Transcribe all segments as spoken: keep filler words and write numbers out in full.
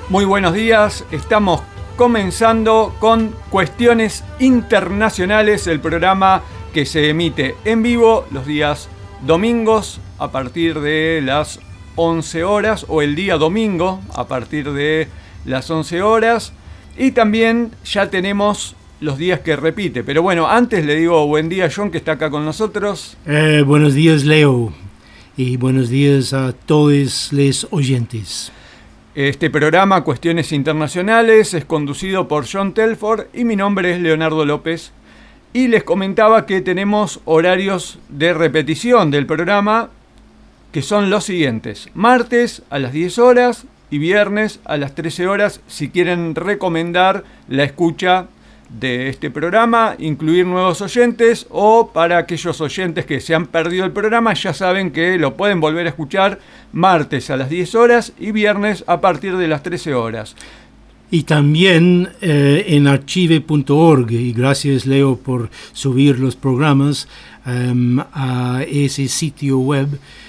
Muy buenos días, estamos comenzando con Cuestiones Internacionales, el programa que se emite en vivo los días domingos a partir de las once horas, o el día domingo a partir de las once horas, y también ya tenemos los días que repite. Pero bueno, antes le digo buen día a John, que está acá con nosotros. Eh, buenos días, Leo, y buenos días a todos los oyentes. Este programa, Cuestiones Internacionales, es conducido por John Telford y mi nombre es Leonardo López. Y les comentaba que tenemos horarios de repetición del programa, que son los siguientes: martes a las diez horas y viernes a las trece horas, si quieren recomendar la escucha de este programa, incluir nuevos oyentes, o para aquellos oyentes que se han perdido el programa, ya saben que lo pueden volver a escuchar martes a las diez horas y viernes a partir de las trece horas. Y también eh, en archive punto org, y gracias, Leo, por subir los programas um, a ese sitio web,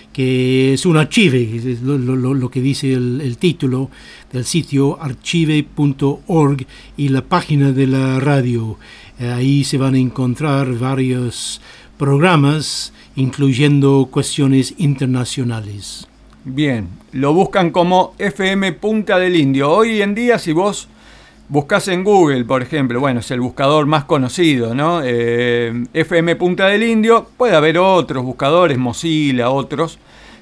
que es un archive, es lo, lo, lo que dice el, el título del sitio, archive punto org, y la página de la radio. Eh, ahí se van a encontrar varios programas, incluyendo Cuestiones Internacionales. Bien, lo buscan como F M Punta del Indio. Hoy en día, si vos buscás en Google, por ejemplo, bueno, es el buscador más conocido, ¿no? Eh, F M Punta del Indio, puede haber otros buscadores, Mozilla, otros.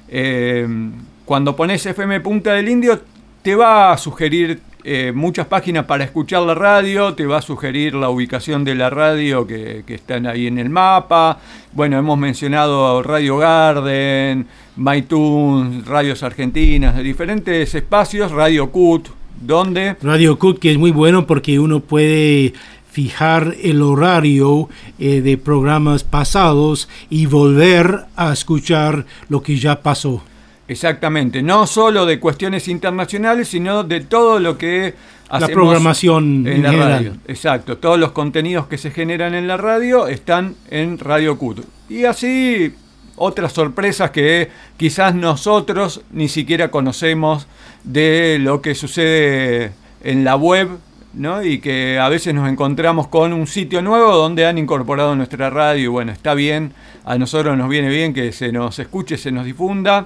Eh, cuando pones F M Punta del Indio, te va a sugerir eh, muchas páginas para escuchar la radio, te va a sugerir la ubicación de la radio que, que están ahí en el mapa. Bueno, hemos mencionado Radio Garden, MyTunes, Radios Argentinas, de diferentes espacios, Radio Cut, donde... Radio Cut, que es muy bueno porque uno puede fijar el horario eh, de programas pasados y volver a escuchar lo que ya pasó. Exactamente, no solo de Cuestiones Internacionales, sino de todo lo que hacemos la programación en, en la general. Radio. Exacto, todos los contenidos que se generan en la radio están en Radio Cut. Y así otras sorpresas que quizás nosotros ni siquiera conocemos de lo que sucede en la web, ¿no? Y que a veces nos encontramos con un sitio nuevo donde han incorporado nuestra radio. Y bueno, está bien, a nosotros nos viene bien que se nos escuche, se nos difunda.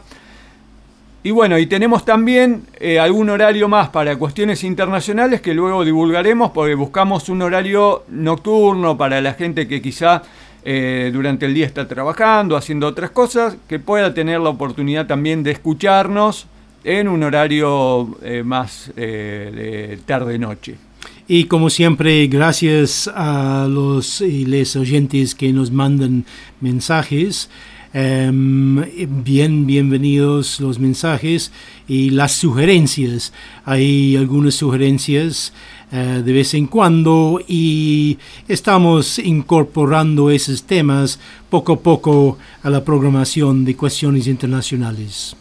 Y bueno, y tenemos también eh, algún horario más para Cuestiones Internacionales que luego divulgaremos, porque buscamos un horario nocturno para la gente que quizá eh, durante el día está trabajando, haciendo otras cosas, que pueda tener la oportunidad también de escucharnos en un horario eh, más eh, de tarde-noche. Y como siempre, gracias a los y les oyentes que nos mandan mensajes. Um, bien, bienvenidos los mensajes y las sugerencias. Hay algunas sugerencias uh, de vez en cuando y estamos incorporando esos temas poco a poco a la programación de Cuestiones Internacionales.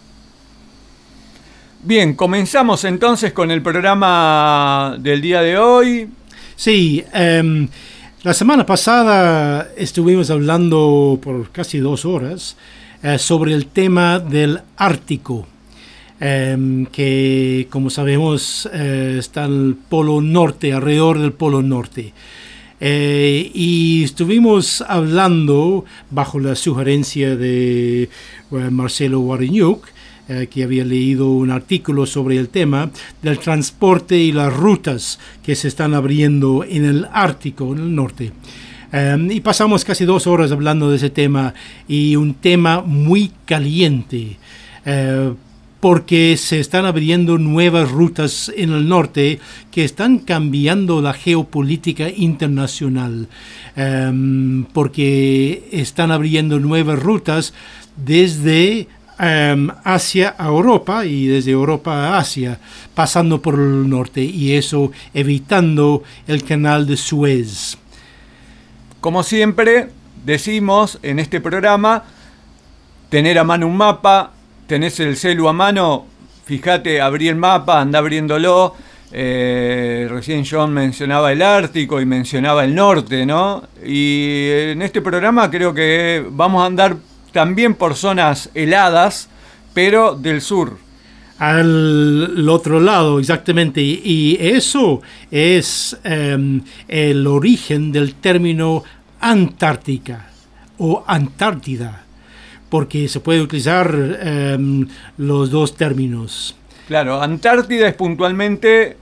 Bien, comenzamos entonces con el programa del día de hoy. Sí, um, la semana pasada estuvimos hablando por casi dos horas eh, sobre el tema del Ártico, eh, que como sabemos eh, está en el Polo Norte, alrededor del Polo Norte. Eh, y estuvimos hablando bajo la sugerencia de uh, Marcelo Guariñuk, Eh, que había leído un artículo sobre el tema del transporte y las rutas que se están abriendo en el Ártico, en el norte. Um, y pasamos casi dos horas hablando de ese tema, y un tema muy caliente, uh, porque se están abriendo nuevas rutas en el norte que están cambiando la geopolítica internacional, um, porque están abriendo nuevas rutas desde Um, Asia a Europa y desde Europa a Asia, pasando por el norte, y eso evitando el canal de Suez. Como siempre decimos en este programa, tener a mano un mapa. Tenés el celu a mano, fíjate, abrí el mapa, anda abriéndolo. Eh, recién John mencionaba el Ártico y mencionaba el norte, ¿no? Y en este programa creo que vamos a andar también por zonas heladas, pero del sur. Al otro lado, exactamente. Y eso es um, el origen del término Antártica o Antártida, porque se puede utilizar um, los dos términos. Claro, Antártida es puntualmente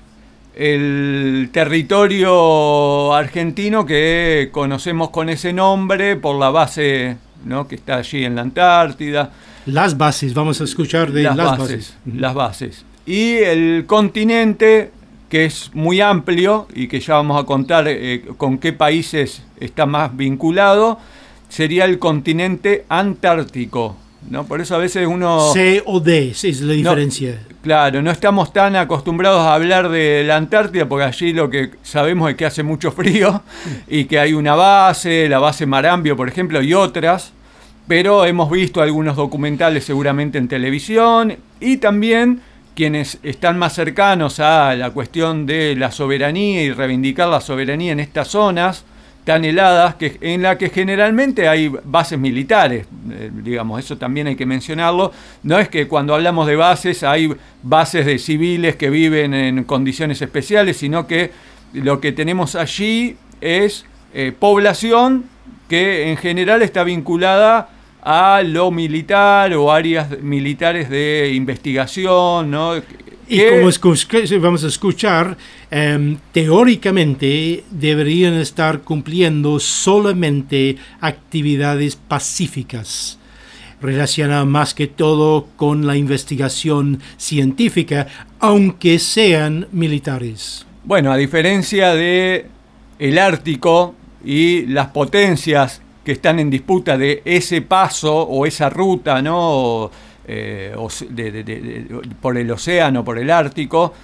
el territorio argentino que conocemos con ese nombre por la base, ¿no?, que está allí en la Antártida. Las bases, vamos a escuchar de las, las bases. bases. Las bases. Y el continente, que es muy amplio y que ya vamos a contar eh, con qué países está más vinculado, sería el continente antártico, ¿no? Por eso a veces uno... C o D, esa es la diferencia. No, claro, no estamos tan acostumbrados a hablar de la Antártida porque allí lo que sabemos es que hace mucho frío y que hay una base, la base Marambio, por ejemplo, y otras. Pero hemos visto algunos documentales seguramente en televisión y también quienes están más cercanos a la cuestión de la soberanía y reivindicar la soberanía en estas zonas tan heladas, que, en la que generalmente hay bases militares, eh, digamos, eso también hay que mencionarlo. No es que cuando hablamos de bases hay bases de civiles que viven en condiciones especiales, sino que lo que tenemos allí es eh, población que en general está vinculada a lo militar o áreas militares de investigación, ¿no? Y como escu- vamos a escuchar, eh, teóricamente deberían estar cumpliendo solamente actividades pacíficas, relacionadas más que todo con la investigación científica, aunque sean militares. Bueno, a diferencia de el Ártico y las potencias que están en disputa de ese paso o esa ruta, ¿no? Eh, de, de, de, de, por el océano, por el Ártico,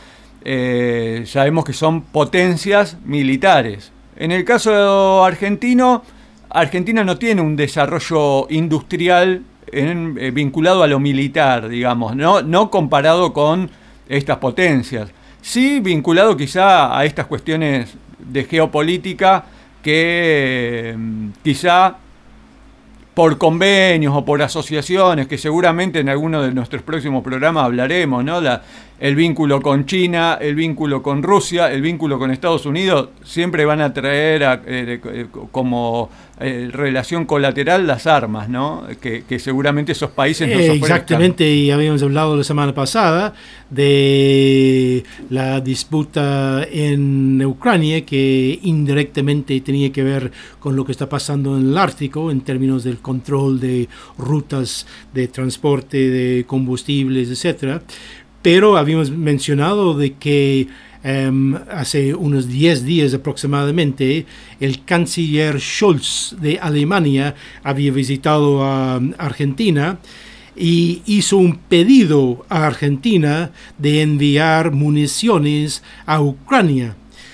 eh, sabemos que son potencias militares. En el caso argentino, Argentina no tiene un desarrollo industrial en, eh, vinculado a lo militar, digamos, no, no comparado con estas potencias. Sí vinculado quizá a estas cuestiones de geopolítica que eh, quizá por convenios o por asociaciones, que seguramente en alguno de nuestros próximos programas hablaremos, ¿no? La, el vínculo con China, el vínculo con Rusia, el vínculo con Estados Unidos, siempre van a traer a, eh, como eh, relación colateral las armas, ¿no? Que, que seguramente esos países nos ofrezcan. Exactamente, y habíamos hablado la semana pasada de la disputa en Ucrania, que indirectamente tenía que ver con lo que está pasando en el Ártico en términos del control de rutas de transporte de combustibles, etcétera. Pero habíamos mencionado de que um, hace unos diez días aproximadamente el canciller Scholz de Alemania había visitado a Argentina y hizo un pedido a Argentina de enviar municiones a Ucrania.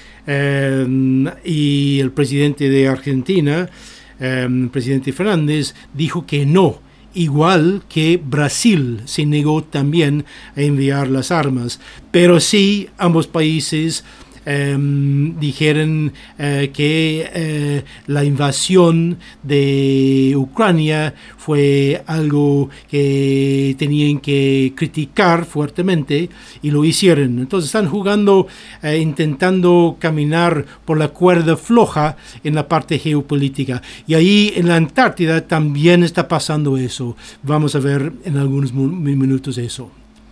Um, y el presidente de Argentina, um, el presidente Fernández, dijo que no. Igual que Brasil se negó también a enviar las armas. Pero sí, ambos países eh, dijeron eh, que eh, la invasión de Ucrania fue algo que tenían que criticar fuertemente y lo hicieron. Entonces están jugando, eh, intentando caminar por la cuerda floja en la parte geopolítica. Y ahí en la Antártida también está pasando eso. Vamos a ver en algunos minutos eso.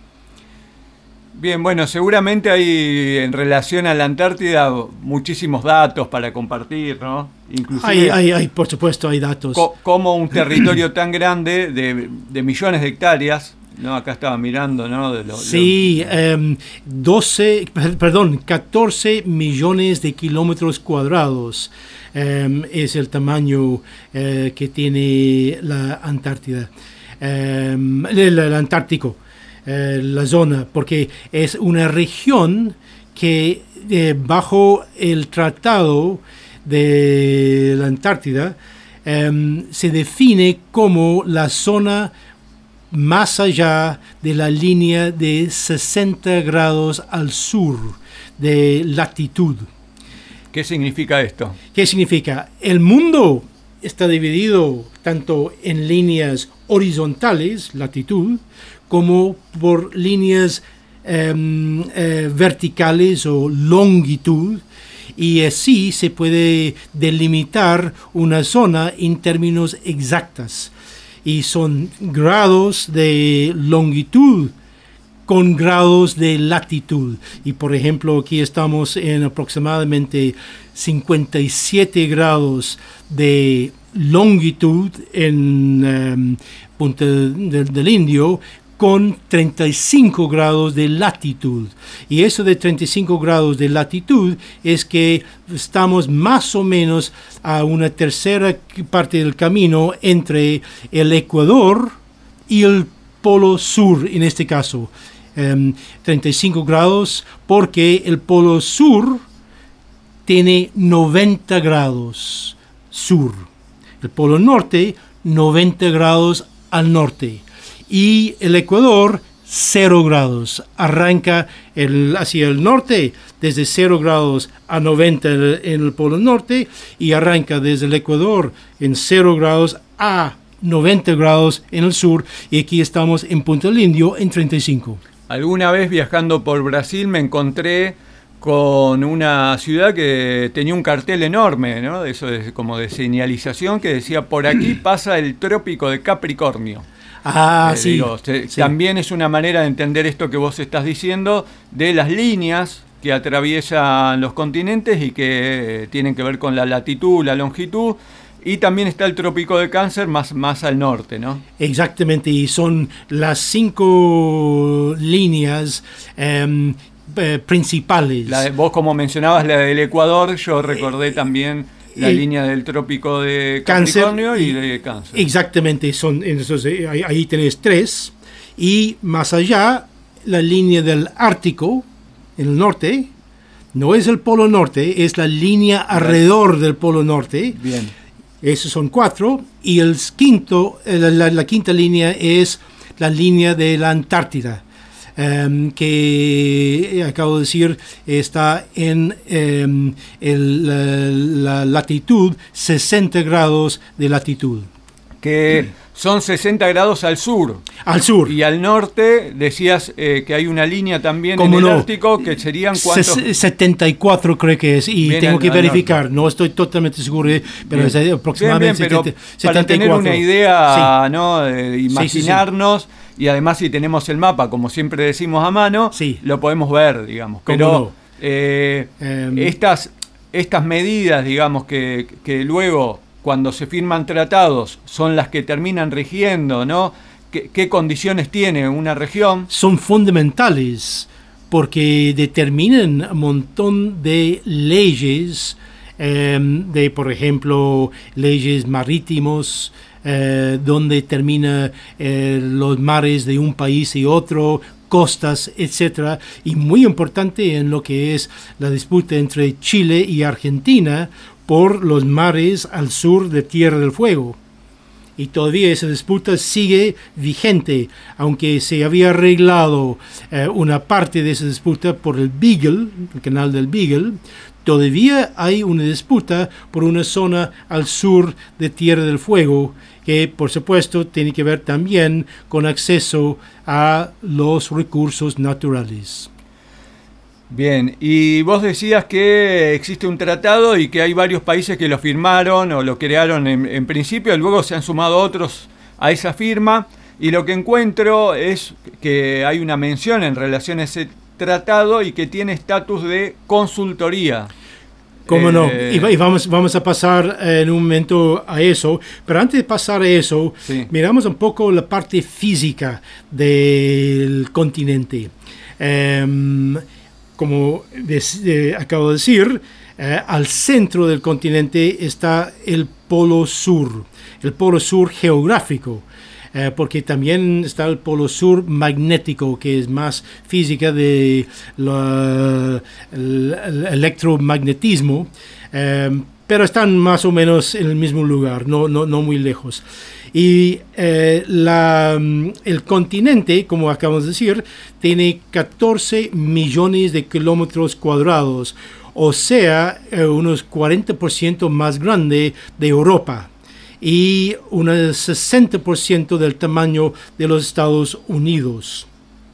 Bien, bueno, seguramente hay en relación a la Antártida muchísimos datos para compartir, ¿no? Inclusive, hay, hay, hay, por supuesto, hay datos. Co- como un territorio tan grande de, de millones de hectáreas, ¿no? Acá estaba mirando, ¿no? De lo, sí, lo... Um, doce, perdón, catorce millones de kilómetros cuadrados um, es el tamaño uh, que tiene la Antártida, um, el, el Antártico. Eh, la zona, porque es una región que eh, bajo el Tratado de la Antártida eh, se define como la zona más allá de la línea de sesenta grados al sur de latitud. ¿Qué significa esto? ¿Qué significa? El mundo está dividido tanto en líneas horizontales, latitud, como por líneas eh, eh, verticales o longitud, y así se puede delimitar una zona en términos exactos. Y son grados de longitud con grados de latitud. Y por ejemplo, aquí estamos en aproximadamente cincuenta y siete grados de longitud en um, Punta del, del Indio, con treinta y cinco grados de latitud. Y eso de treinta y cinco grados de latitud es que estamos más o menos a una tercera parte del camino entre el Ecuador y el Polo Sur, en este caso. Um, treinta y cinco grados porque el Polo Sur tiene noventa grados sur. El Polo Norte, noventa grados al norte. Y el Ecuador, cero grados. Arranca el, hacia el norte desde cero grados a noventa en el Polo Norte y arranca desde el Ecuador en cero grados a noventa grados en el sur. Y aquí estamos en Punta del Indio en treinta y cinco. Alguna vez viajando por Brasil me encontré con una ciudad que tenía un cartel enorme, ¿no? Eso es como de señalización que decía: por aquí pasa el trópico de Capricornio. Ah, eh, sí, digo, se, sí. También es una manera de entender esto que vos estás diciendo, de las líneas que atraviesan los continentes y que eh, tienen que ver con la latitud, la longitud. Y también está el trópico de Cáncer más, más al norte, ¿no? Exactamente, y son las cinco líneas eh, eh, principales. La de, vos como mencionabas la del Ecuador, yo recordé eh, también la eh, línea del trópico de Capricornio y de Cáncer. Exactamente, son, entonces, ahí, ahí tenés tres. Y más allá, la línea del Ártico, en el norte, no es el Polo Norte, es la línea alrededor del Polo Norte. Bien. Esos son cuatro. Y el quinto, la, la, la quinta línea es la línea de la Antártida, um, que acabo de decir está en um, el, la, la latitud sesenta grados de latitud. Que son sesenta grados al sur. Al sur. Y al norte decías eh, que hay una línea también en el no? Ártico que serían cuántos. setenta y cuatro creo que es, y bien tengo al, que verificar, no estoy totalmente seguro, pero bien. Es aproximadamente bien, bien, pero setenta, para tener una idea, sí. ¿no? De imaginarnos, sí, sí, sí. Y además si tenemos el mapa, como siempre decimos a mano, sí. lo podemos ver, digamos. Pero no? eh, um, estas, estas medidas, digamos, que, que luego, cuando se firman tratados, son las que terminan rigiendo, ¿no? ¿Qué, qué condiciones tiene una región? Son fundamentales porque determinan un montón de leyes, eh, de, por ejemplo, leyes marítimos, eh, donde termina eh, los mares de un país y otro, costas, etcétera. Y muy importante en lo que es la disputa entre Chile y Argentina por los mares al sur de Tierra del Fuego. Y todavía esa disputa sigue vigente, aunque se había arreglado eh, una parte de esa disputa por el Beagle, el canal del Beagle. Todavía hay una disputa por una zona al sur de Tierra del Fuego, que por supuesto tiene que ver también con acceso a los recursos naturales. Bien, y vos decías que existe un tratado y que hay varios países que lo firmaron o lo crearon en, en principio, y luego se han sumado otros a esa firma, y lo que encuentro es que hay una mención en relación a ese tratado y que tiene estatus de consultoría. ¿Cómo eh, no? Y, y vamos, vamos a pasar en un momento a eso, pero antes de pasar a eso, sí. miramos un poco la parte física del continente. Um, Como des, eh, acabo de decir, eh, al centro del continente está el Polo Sur, el Polo Sur geográfico, eh, porque también está el Polo Sur magnético, que es más física de la, el, el electromagnetismo, eh, pero están más o menos en el mismo lugar, no, no, no muy lejos. Y eh, la, el continente, como acabamos de decir, tiene catorce millones de kilómetros cuadrados, o sea, eh, unos cuarenta por ciento más grande de Europa. y un sesenta por ciento del tamaño de los Estados Unidos.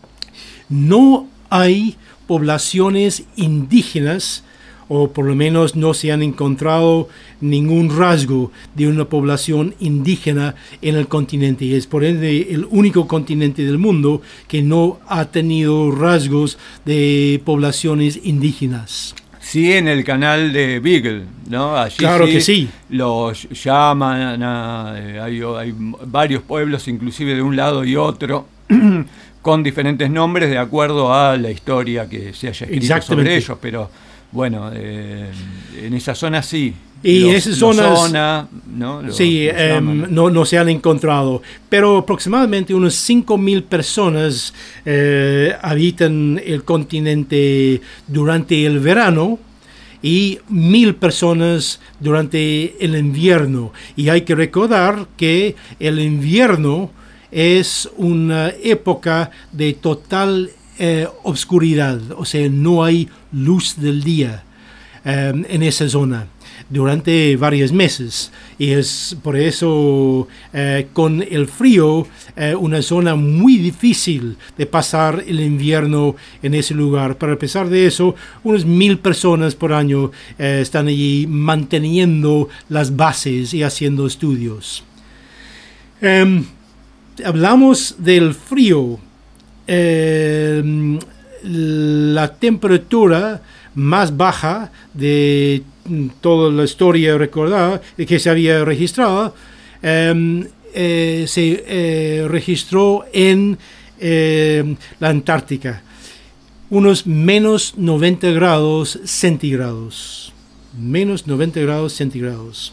No hay poblaciones indígenas, o por lo menos no se han encontrado ningún rasgo de una población indígena en el continente. Y es por ende el único continente del mundo que no ha tenido rasgos de poblaciones indígenas. Sí, en el canal de Beagle, ¿no? Allí claro sí que sí. Los llaman, a, eh, hay, hay varios pueblos, inclusive de un lado y otro, con diferentes nombres de acuerdo a la historia que se haya escrito sobre ellos, pero bueno, eh, en esa zona sí. Y los, esas zonas zona, ¿no? Lo, sí, lo llaman, eh, no, no se han encontrado, pero aproximadamente unos cinco mil personas eh, habitan el continente durante el verano y mil personas durante el invierno. Y hay que recordar que el invierno es una época de total eh, oscuridad, o sea, no hay luz del día eh, en esa zona durante varios meses, y es por eso eh, con el frío eh, una zona muy difícil de pasar el invierno en ese lugar. Pero a pesar de eso, unas mil personas por año eh, están allí manteniendo las bases y haciendo estudios. Eh, hablamos del frío. Eh, la temperatura más baja de toda la historia recordada que se había registrado eh, eh, se eh, registró en eh, la Antártica, unos menos noventa grados centígrados, menos noventa grados centígrados.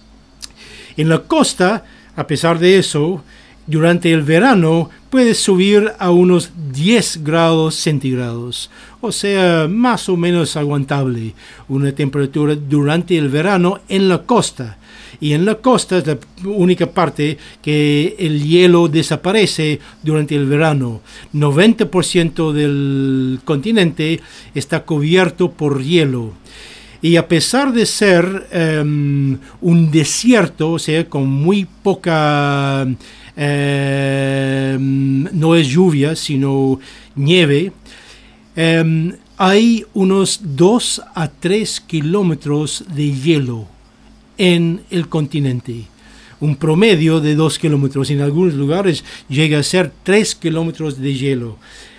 En la costa, a pesar de eso, durante el verano puede subir a unos diez grados centígrados, o sea, más o menos aguantable, una temperatura durante el verano en la costa. Y en la costa es la única parte que el hielo desaparece durante el verano. noventa por ciento del continente está cubierto por hielo. Y a pesar de ser um, un desierto, o sea, con muy poca... Eh, no es lluvia, sino nieve, eh, hay unos dos a tres kilómetros de hielo en el continente. Un promedio de dos kilómetros. En algunos lugares llega a ser tres kilómetros de hielo.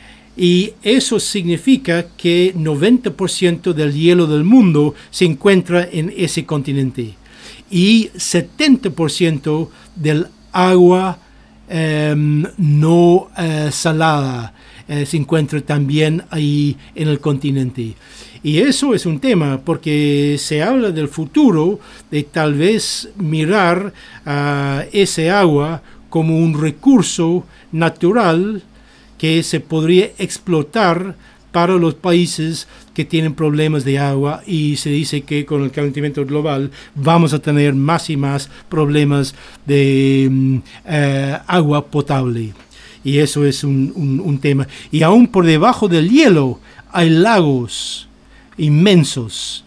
Y eso significa que noventa por ciento del hielo del mundo se encuentra en ese continente. Y setenta por ciento del agua eh, no eh, salada eh, se encuentra también ahí en el continente. Y eso es un tema porque se habla del futuro de tal vez mirar a uh, ese agua como un recurso natural que se podría explotar para los países que tienen problemas de agua, y se dice que con el calentamiento global vamos a tener más y más problemas de um, uh, agua potable. Y eso es un, un, un tema. Y aún por debajo del hielo hay lagos inmensos.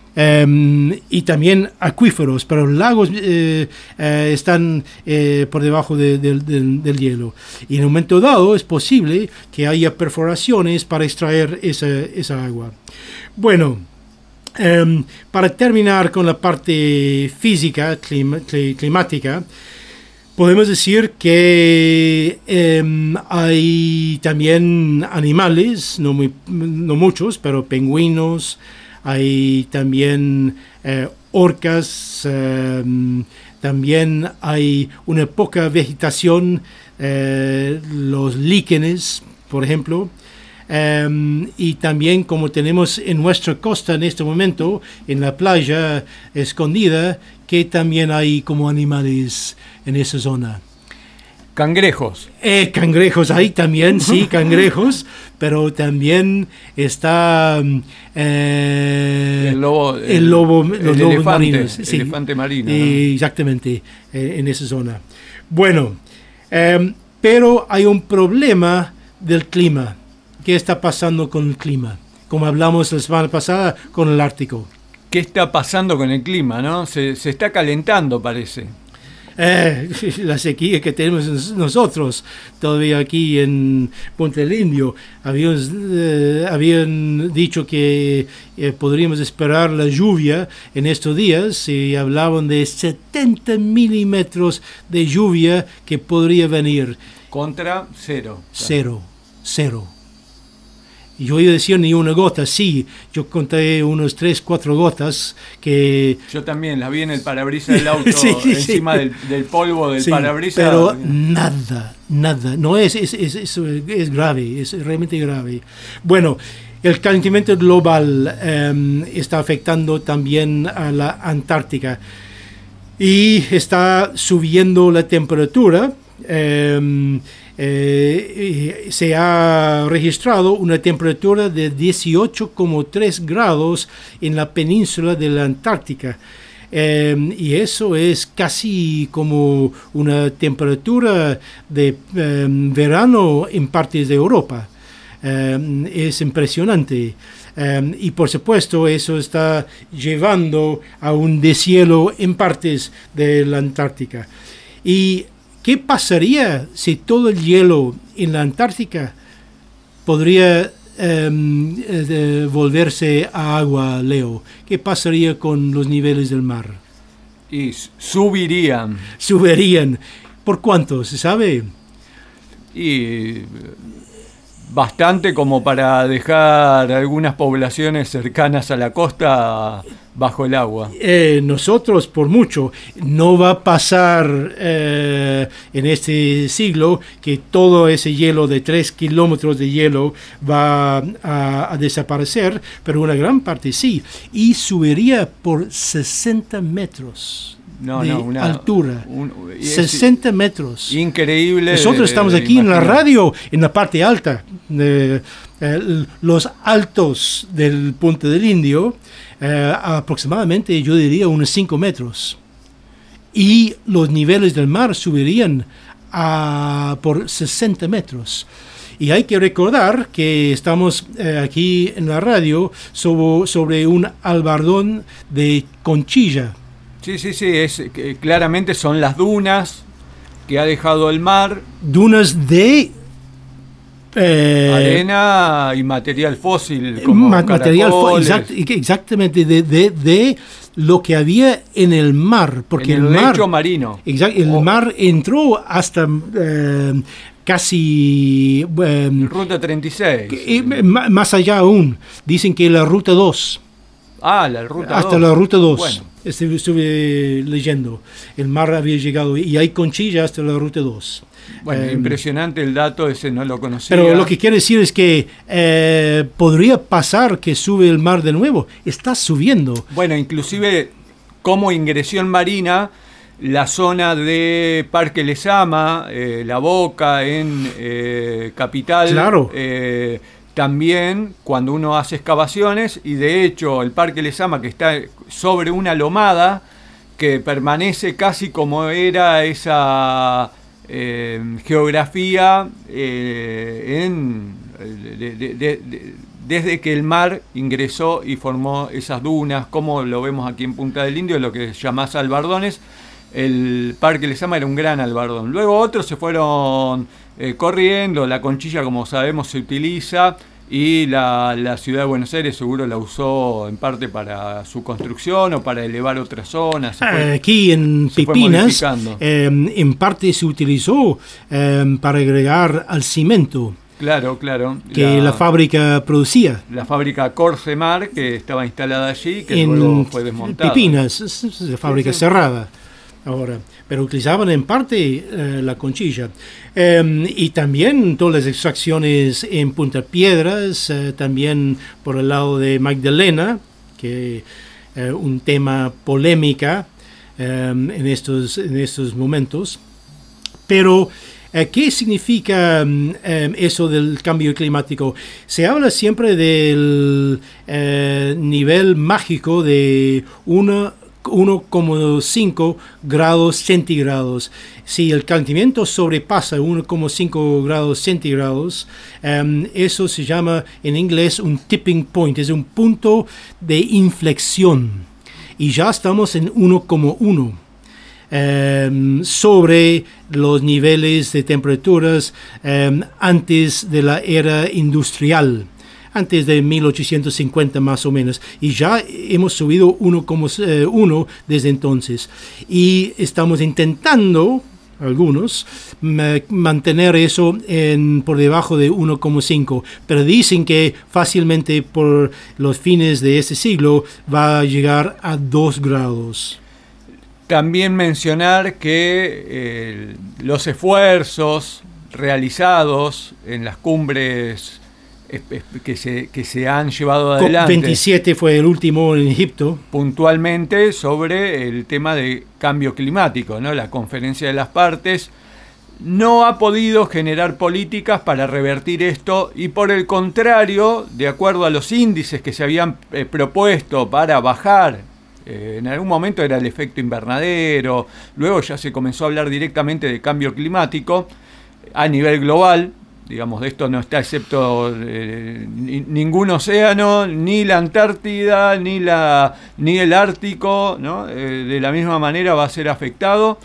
Um, y también acuíferos, pero los lagos eh, eh, están eh, por debajo de, de, de, del hielo. Y en un momento dado es posible que haya perforaciones para extraer esa, esa agua. Bueno, um, para terminar con la parte física, clima, climática, podemos decir que um, hay también animales, no, muy, no muchos, pero pingüinos. Hay también eh, orcas, eh, también hay una poca vegetación, eh, los líquenes, por ejemplo, eh, y también como tenemos en nuestra costa en este momento, en la playa escondida, que también hay como animales en esa zona. Cangrejos. Eh, cangrejos, hay también, sí, cangrejos, pero también está eh, el lobo, el, el lobo los el lobos elefante, marinos. Sí, elefante marino. Eh, ¿no? Exactamente, eh, en esa zona. Bueno, eh, pero hay un problema del clima. ¿Qué está pasando con el clima? Como hablamos la semana pasada con el Ártico. ¿Qué está pasando con el clima, no? Se, se está calentando, parece. Eh, la sequía que tenemos nosotros todavía aquí en Punta del Indio. Habían, eh, habían dicho que eh, podríamos esperar la lluvia en estos días y hablaban de setenta milímetros de lluvia que podría venir. Contra cero. Cero, cero. Yo iba a decir ni una gota, sí, yo conté unos tres, cuatro gotas que... Yo también, la vi en el parabrisas del auto, sí, encima sí. Del, del polvo del sí, parabrisas. Pero nada, nada, no es, es, es, es, es grave, es realmente grave. Bueno, el calentamiento global eh, está afectando también a la Antártica y está subiendo la temperatura. Eh, Eh, se ha registrado una temperatura de dieciocho coma tres grados en la península de la Antártica. Eh, y eso es casi como una temperatura de eh, verano en partes de Europa. Eh, es impresionante. Um, y por supuesto eso está llevando a un deshielo en partes de la Antártica. Y ¿qué pasaría si todo el hielo en la Antártica podría um, eh, volverse a agua, Leo? ¿Qué pasaría con los niveles del mar? Y subirían. Subirían. ¿Por cuánto? ¿Se sabe? Y bastante como para dejar algunas poblaciones cercanas a la costa bajo el agua. Eh, nosotros, por mucho, no va a pasar eh, en este siglo que todo ese hielo de tres kilómetros de hielo va a, a desaparecer, pero una gran parte sí, y subiría por sesenta metros. No, de no, una, altura, un, sesenta metros. Increíble. Nosotros de, estamos de aquí imaginar. En la radio, en la parte alta, eh, eh, los altos del Punta del Indio, eh, aproximadamente yo diría unos cinco metros. Y los niveles del mar subirían a, por sesenta metros. Y hay que recordar que estamos eh, aquí en la radio sobre, sobre un albardón de conchilla. Sí, sí, sí, es, que claramente son las dunas que ha dejado el mar. Dunas de... Eh, arena y material fósil. Como ma material fósil, exact, exactamente, de, de, de lo que había en el mar. Porque en el, el mar, lecho marino. Exact, el oh. mar entró hasta... Eh, casi... Eh, Ruta treinta y seis. Que, eh, más allá aún. Dicen que la Ruta dos. Ah, la Ruta hasta dos. la Ruta dos. Bueno. Estuve, estuve leyendo. El mar había llegado y hay conchilla hasta la Ruta dos. Bueno, eh, impresionante el dato, ese no lo conocía. Pero lo que quiero decir es que eh, podría pasar que sube el mar de nuevo. Está subiendo. Bueno, inclusive como ingresión marina, la zona de Parque Lezama, eh, La Boca en eh, Capital. Claro. Eh, También cuando uno hace excavaciones, y de hecho el Parque Lezama, que está sobre una lomada que permanece casi como era esa eh, geografía eh, en, de, de, de, de, desde que el mar ingresó y formó esas dunas, como lo vemos aquí en Punta del Indio, lo que llamás albardones. El Parque Lezama era un gran albardón. Luego otros se fueron eh, corriendo, la conchilla, como sabemos, se utiliza, y la, la ciudad de Buenos Aires seguro la usó en parte para su construcción o para elevar otras zonas. Se fue, Aquí en Pipinas, eh, en parte se utilizó eh, para agregar al cemento. Claro, claro. Que la, la fábrica producía. La fábrica Corsemar, que estaba instalada allí, que en luego fue desmontada. Pipinas, es, es la fábrica sí, sí. cerrada ahora, pero utilizaban en parte eh, la conchilla. Eh, y también todas las extracciones en Punta Piedras, eh, también por el lado de Magdalena, que eh, un tema polémica eh, en, estos, en estos momentos. Pero ¿qué significa eh, eso del cambio climático? Se habla siempre del eh, nivel mágico de uno coma cinco grados centígrados. Si el calentamiento sobrepasa uno coma cinco grados centígrados, um, eso se llama en inglés un tipping point, es un punto de inflexión. Y ya estamos en uno coma uno. eh, sobre los niveles de temperaturas eh, antes de la era industrial, antes de mil ochocientos cincuenta más o menos, y ya hemos subido uno coma uno desde entonces, y estamos intentando, algunos, mantener eso en, por debajo de uno coma cinco, pero dicen que fácilmente por los fines de este siglo va a llegar a dos grados. También mencionar que eh, los esfuerzos realizados en las cumbres que se, que se han llevado adelante. COP veintisiete fue el último en Egipto. Puntualmente sobre el tema de cambio climático, ¿no? La conferencia de las partes no ha podido generar políticas para revertir esto y por el contrario, de acuerdo a los índices que se habían eh, propuesto para bajar, eh, en algún momento era el efecto invernadero, luego ya se comenzó a hablar directamente de cambio climático a nivel global. Digamos, de esto no está excepto eh, ni, ningún océano, ni la Antártida, ni, la, ni el Ártico, ¿no? Eh, de la misma manera va a ser afectado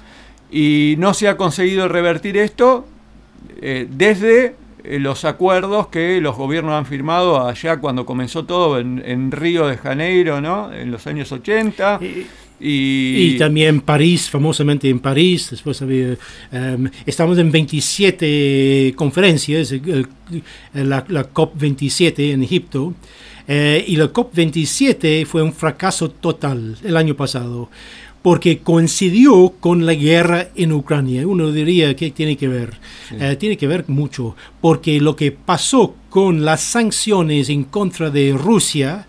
y no se ha conseguido revertir esto eh, desde eh, los acuerdos que los gobiernos han firmado allá cuando comenzó todo en, en Río de Janeiro, ¿no? En los años ochenta. Y, Y, y también París, famosamente en París, después había, um, estamos en veintisiete conferencias, el, el, la, la COP veintisiete en Egipto, eh, y la COP veintisiete fue un fracaso total el año pasado, porque coincidió con la guerra en Ucrania. Uno diría que tiene que ver, sí. eh, tiene que ver mucho, porque lo que pasó con las sanciones en contra de Rusia,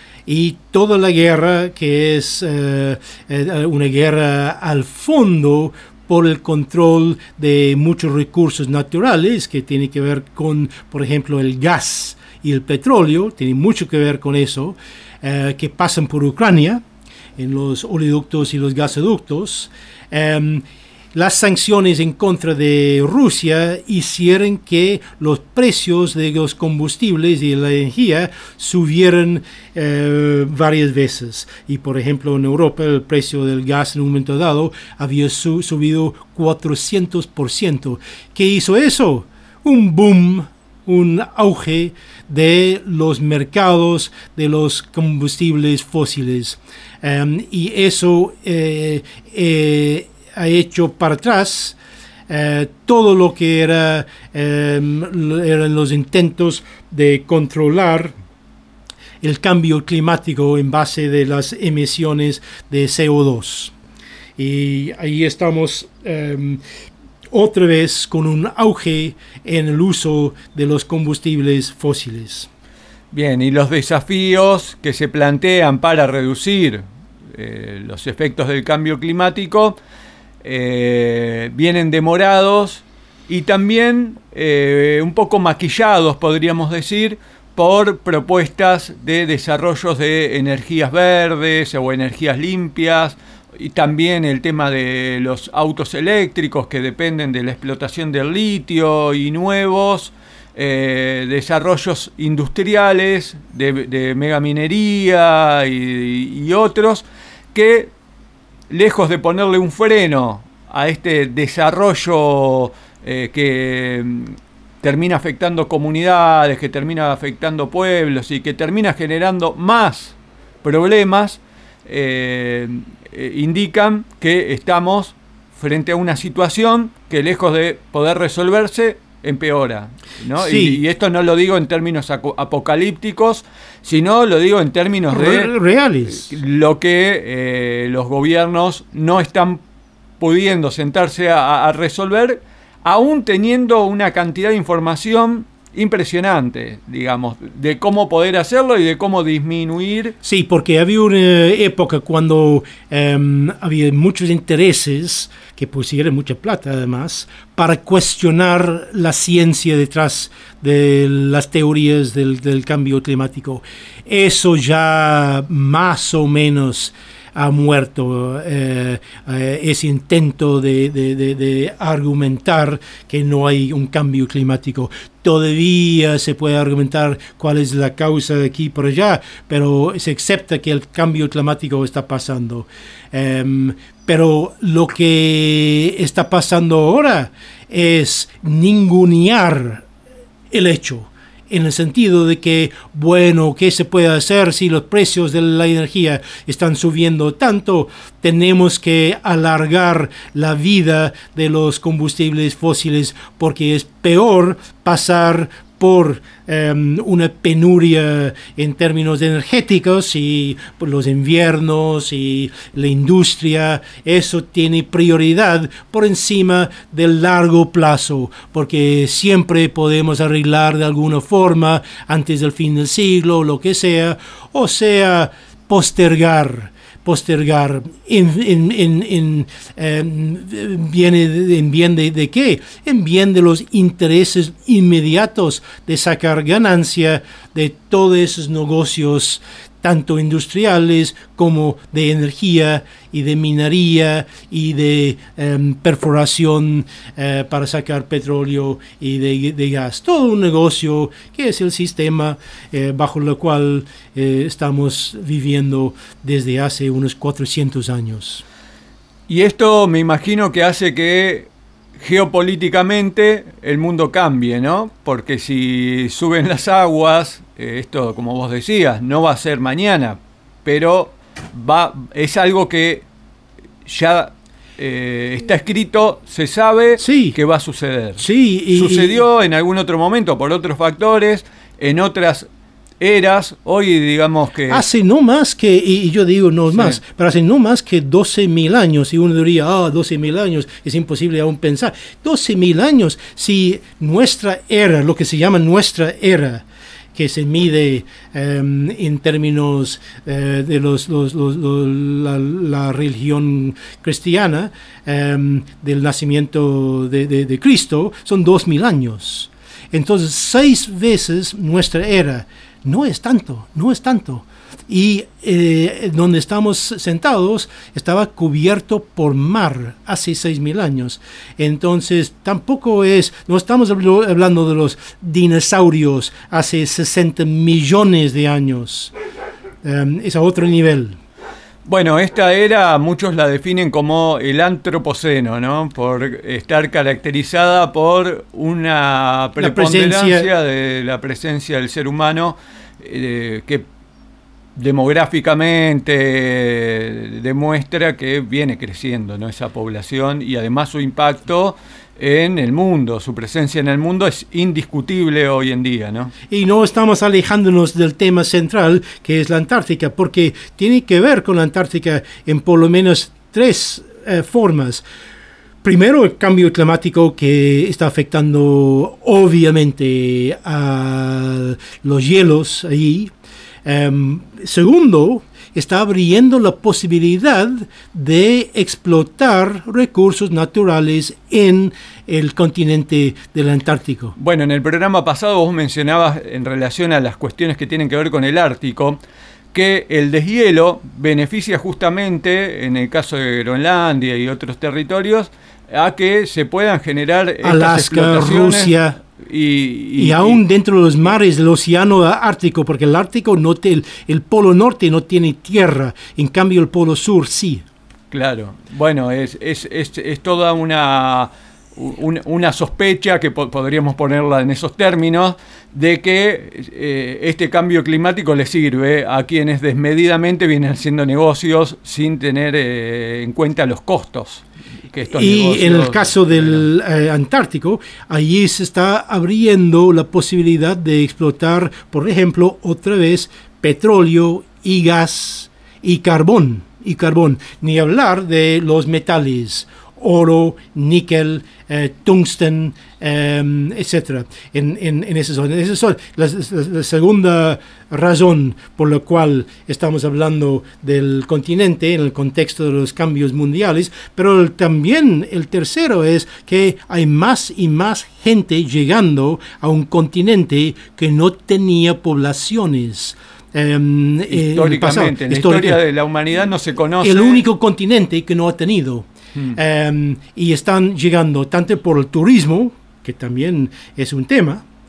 y toda la guerra, que es eh, eh, una guerra al fondo por el control de muchos recursos naturales, que tiene que ver con, por ejemplo, el gas y el petróleo, tiene mucho que ver con eso, eh, que pasan por Ucrania, en los oleoductos y los gasoductos. Eh, Las sanciones en contra de Rusia hicieron que los precios de los combustibles y la energía subieran eh, varias veces. Y por ejemplo en Europa el precio del gas en un momento dado había su- subido cuatrocientos por ciento. ¿Qué hizo eso? Un boom, un auge de los mercados de los combustibles fósiles. Um, y eso eh, eh, ha hecho para atrás eh, todo lo que era, eh, eran los intentos de controlar el cambio climático en base de las emisiones de C O dos. Y ahí estamos eh, otra vez con un auge en el uso de los combustibles fósiles. Bien, y los desafíos que se plantean para reducir eh, los efectos del cambio climático Eh, vienen demorados y también eh, un poco maquillados, podríamos decir, por propuestas de desarrollos de energías verdes o energías limpias, y también el tema de los autos eléctricos que dependen de la explotación del litio y nuevos eh, desarrollos industriales de, de megaminería y, y otros que, lejos de ponerle un freno a este desarrollo eh, que termina afectando comunidades, que termina afectando pueblos y que termina generando más problemas, eh, eh, indican que estamos frente a una situación que, lejos de poder resolverse, empeora, ¿no? Sí. Y, y esto no lo digo en términos apocalípticos, sino lo digo en términos de reales. Lo que eh, los gobiernos no están pudiendo sentarse a, a resolver, aún teniendo una cantidad de información impresionante, digamos, de cómo poder hacerlo y de cómo disminuir. Sí, porque había una época cuando um, había muchos intereses, que pusieron mucha plata además, para cuestionar la ciencia detrás de las teorías del, del cambio climático. Eso ya más o menos ha muerto, eh, eh, ese intento de, de, de, de argumentar que no hay un cambio climático. Todavía se puede argumentar cuál es la causa de aquí por allá, pero se acepta que el cambio climático está pasando. Um, pero lo que está pasando ahora es ningunear el hecho, en el sentido de que, bueno, ¿qué se puede hacer si los precios de la energía están subiendo tanto? Tenemos que alargar la vida de los combustibles fósiles porque es peor pasar por um, una penuria en términos energéticos y por los inviernos y la industria. Eso tiene prioridad por encima del largo plazo, porque siempre podemos arreglar de alguna forma antes del fin del siglo, lo que sea, o sea, postergar. postergar en, en, en, en, eh, viene de, en bien de, de qué, en bien de los intereses inmediatos de sacar ganancia de todos esos negocios, tanto industriales como de energía y de minería y de um, perforación uh, para sacar petróleo y de, de gas. Todo un negocio que es el sistema eh, bajo el cual eh, estamos viviendo desde hace unos cuatrocientos años. Y esto me imagino que hace que geopolíticamente el mundo cambie, ¿no? Porque si suben las aguas, eh, esto, como vos decías, no va a ser mañana, pero va, es algo que ya eh, está escrito, se sabe sí. que va a suceder. Sí, y, Sucedió en algún otro momento por otros factores, en otras eras, hoy digamos que... Hace no más que, y yo digo no sí. más, pero hace no más que doce mil años, y uno diría, ah, oh, doce mil años, es imposible aún pensar. doce mil años, si nuestra era, lo que se llama nuestra era, que se mide um, en términos uh, de los, los, los, los, la, la religión cristiana, um, del nacimiento de, de, de Cristo, son dos mil años. Entonces, seis veces nuestra era. No es tanto, no es tanto. Y eh, donde estamos sentados estaba cubierto por mar hace seis mil años. Entonces tampoco es, no estamos hablando de los dinosaurios hace sesenta millones de años. Um, es a otro nivel. Bueno, esta era, muchos la definen como el antropoceno, ¿no? Por estar caracterizada por una preponderancia de la presencia del ser humano eh, que demográficamente eh, demuestra que viene creciendo, ¿no? Esa población, y además su impacto en el mundo, su presencia en el mundo es indiscutible hoy en día, ¿no? Y no estamos alejándonos del tema central, que es la Antártica, porque tiene que ver con la Antártica en por lo menos tres eh, formas. Primero, el cambio climático que está afectando obviamente a los hielos ahí. Um, segundo, está abriendo la posibilidad de explotar recursos naturales en el continente del Antártico. Bueno, en el programa pasado vos mencionabas en relación a las cuestiones que tienen que ver con el Ártico, que el deshielo beneficia justamente, en el caso de Groenlandia y otros territorios, a que se puedan generar estas Alaska, Rusia... Y, y, y aún dentro de los mares del océano Ártico, porque el Ártico, no te, el, el polo norte no tiene tierra, en cambio el polo sur sí. Claro, bueno, es, es, es, es toda una, una, una sospecha que po- podríamos ponerla en esos términos, de que eh, este cambio climático le sirve a quienes desmedidamente vienen haciendo negocios sin tener eh, en cuenta los costos. Que estos y negocios, en el caso del eh, Antártico, allí se está abriendo la posibilidad de explotar, por ejemplo, otra vez petróleo y gas y carbón, y carbón, ni hablar de los metales, oro, níquel, eh, tungsten, eh, etcétera. En, en, en esa zona. Esa zona. La, la, la segunda razón por la cual estamos hablando del continente en el contexto de los cambios mundiales, pero el, también el tercero es que hay más y más gente llegando a un continente que no tenía poblaciones. Um, Históricamente, en la historia de la humanidad no se conoce. El único continente que no ha tenido. Hmm. Um, y están llegando tanto por el turismo, que también es un tema,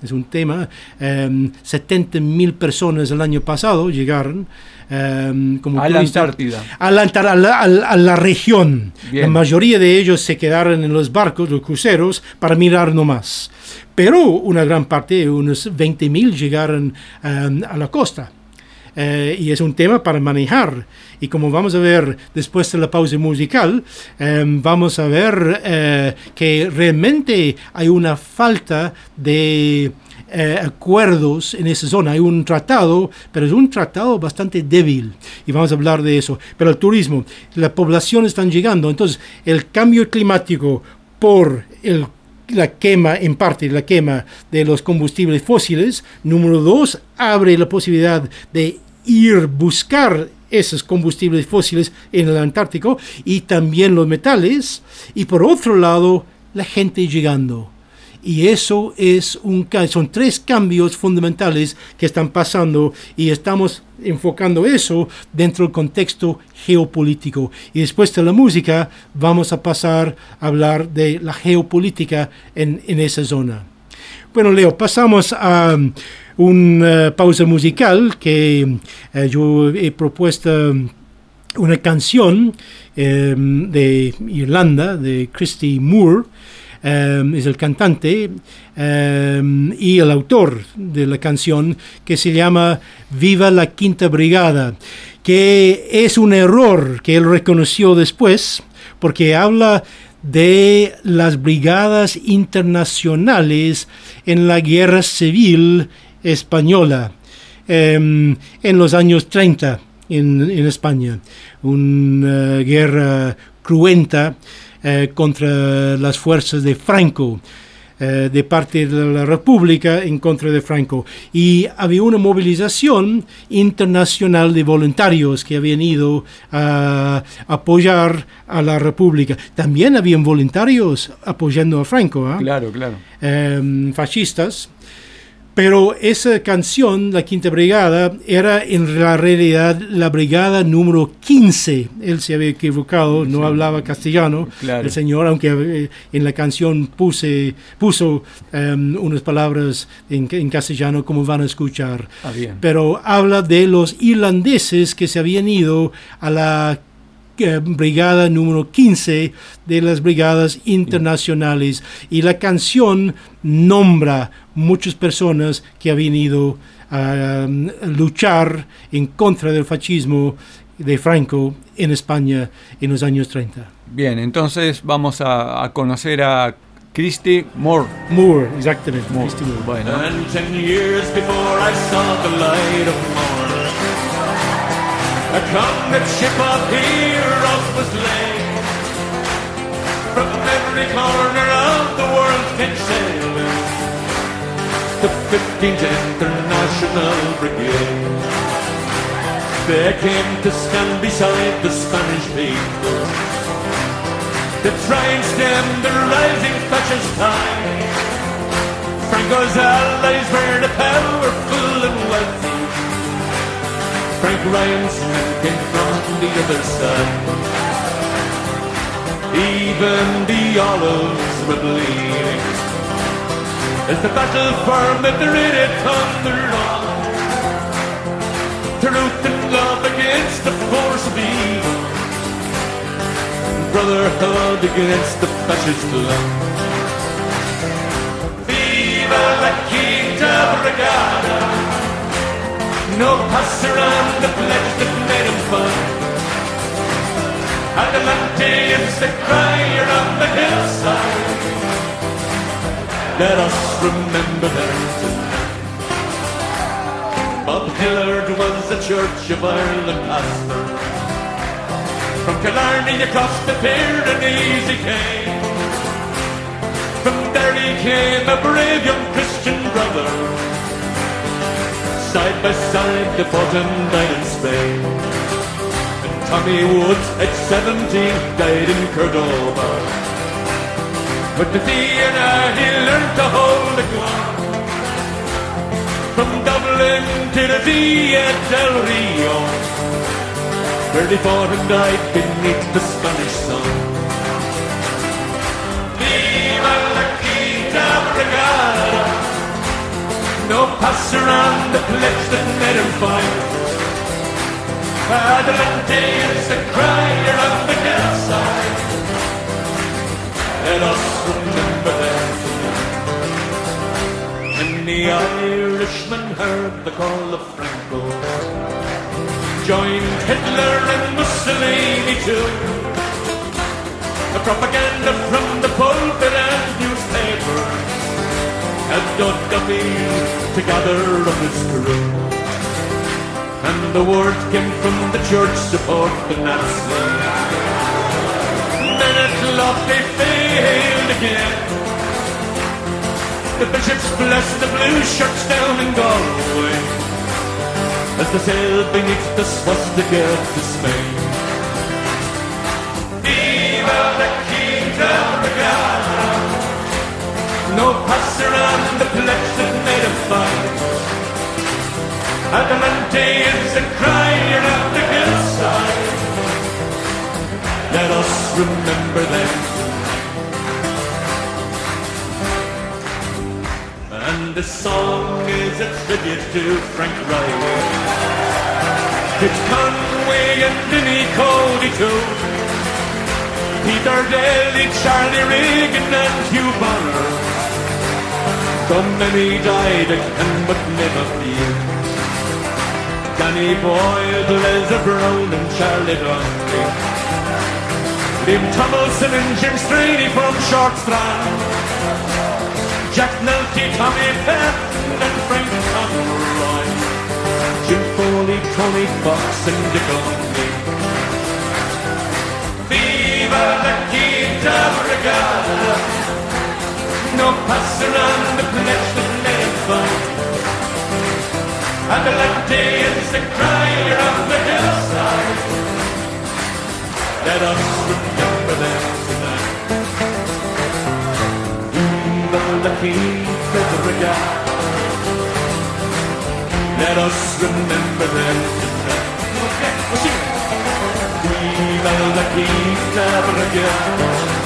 es un tema. Um, setenta mil personas el año pasado llegaron um, como a la turistas Antártida. A la, a la, a la, a la región. Bien. La mayoría de ellos se quedaron en los barcos, los cruceros, para mirar nomás. Pero una gran parte, unos veinte mil, llegaron um, a la costa. Uh, y es un tema para manejar. Y como vamos a ver después de la pausa musical, um, vamos a ver uh, que realmente hay una falta de uh, acuerdos en esa zona. Hay un tratado, pero es un tratado bastante débil. Y vamos a hablar de eso. Pero el turismo, la población están llegando. Entonces, el cambio climático por el la quema, en parte la quema de los combustibles fósiles. Número dos, abre la posibilidad de ir buscar esos combustibles fósiles en el Antártico y también los metales. Y por otro lado, la gente llegando. Y eso es un, son tres cambios fundamentales que están pasando y estamos enfocando eso dentro del contexto geopolítico. Y después de la música vamos a pasar a hablar de la geopolítica en, en esa zona. Bueno, Leo, pasamos a una uh, pausa musical que uh, yo he propuesto una canción um, de Irlanda, de Christy Moore. Um, es el cantante um, y el autor de la canción, que se llama Viva la Quinta Brigada, que es un error que él reconoció después, porque habla de las brigadas internacionales en la Guerra Civil Española um, en los años treinta en, en España, una uh, guerra cruenta Eh, contra las fuerzas de Franco, eh, de parte de la República en contra de Franco. Y había una movilización internacional de voluntarios que habían ido a apoyar a la República. También habían voluntarios apoyando a Franco, ¿eh? Claro, claro. Eh, fascistas. Pero esa canción, La Quinta Brigada, era en la realidad la brigada número quince. Él se había equivocado, no sí. hablaba castellano, claro. El señor, aunque eh, en la canción puse, puso um, unas palabras en, en castellano, como van a escuchar. Ah, bien. Pero habla de los irlandeses que se habían ido a la brigada número quince de las brigadas internacionales, y la canción nombra muchas personas que habían ido a, a luchar en contra del fascismo de Franco en España en los años treinta. Bien, entonces vamos a, a conocer a Christy Moore. Moore, exactamente. Moore. Christy Moore. Bueno. And ten years before I saw the light of morn, a convict ship of heroes was laid. From every corner of the world came sailing the fifteenth International Brigade. They came to stand beside the Spanish people to try and stem the rising fascist tide. Franco's allies were the powerful and wealthy. Frank Ryan's men came from the other side. Even the olives were bleeding as the battle for Madrid had thundered on. Truth and love against the force of evil, brotherhood against the fascist law. Viva la Quinta Brigada! No pass around the pledge that made him fun. Adelante is the crier on the hillside. Let us remember them tonight. Bob Hillard was the Church of Ireland pastor. From Killarney across the Pyrenees he came. From there he came a brave young Christian brother. Side by side they fought and died in Spain. And Tommy Woods at seventeen died in Cordoba. But to Vienna he learned to hold the gun. From Dublin to the Via del Rio, where they fought and died beneath the Spanish sun. Viva la Quinta Brigada! pass around the pledge that made him fight. Adelante is the crier of the hillside. Let us remember that tonight. And the Irishman heard the call of Franco, joined Hitler and Mussolini too. The propaganda from the pulpit and newspaper had done Duffy to gather up his crew. And the word came from the church support the Nazis. Then at last they failed again. The bishops blessed the blue shirts down in Galway as they sailed beneath the swastika to Spain. Viva la Quinta Brigada, no pass around the pledge that made a fight. Adelante is the crier of the hillside. Let us remember them tonight. And this song is a tribute to Frank Riley, Fitz Conway and Vinnie Cody too, Peter Daly, Charlie Regan and Hugh Bonner. So many died and but never few. Danny Boyle, Leslie Brown and Charlie Dundee, Liam Tomlinson and Jim Straney from Short Strand, Jack Nelty, Tommy Patton and Frank Conroy, Jim Foley, Tony Fox and Dick O'Neill. Viva la Quinta Brigada, no pass around the pledge that made him fight. Adelante is the crier of the hillside. Let us remember them tonight. Viva la Quinta Brigada. Let us remember them tonight. Okay, we'll sing it. Viva la Quinta Brigada.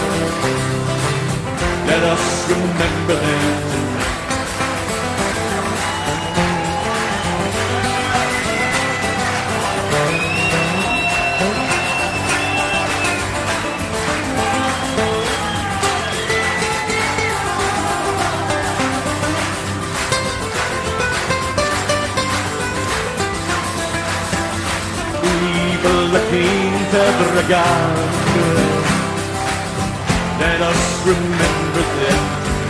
Let us remember them tonight. Let us remember them.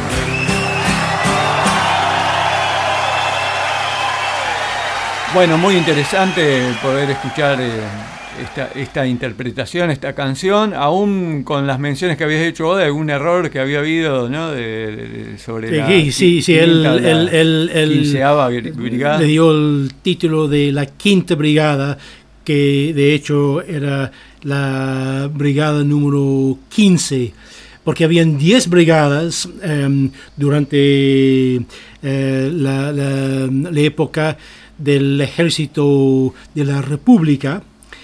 Bueno, muy interesante poder escuchar eh, esta, esta interpretación, esta canción, aún con las menciones que habías hecho vos de algún error que había habido, ¿no? De, de, sobre sí, la sí, sí, sí, él, él, él, él quinceava brigada. Le dio el título de la Quinta Brigada, que de hecho era la brigada número quince, porque habían diez brigadas um, durante uh, la, la, la época del ejército de la República,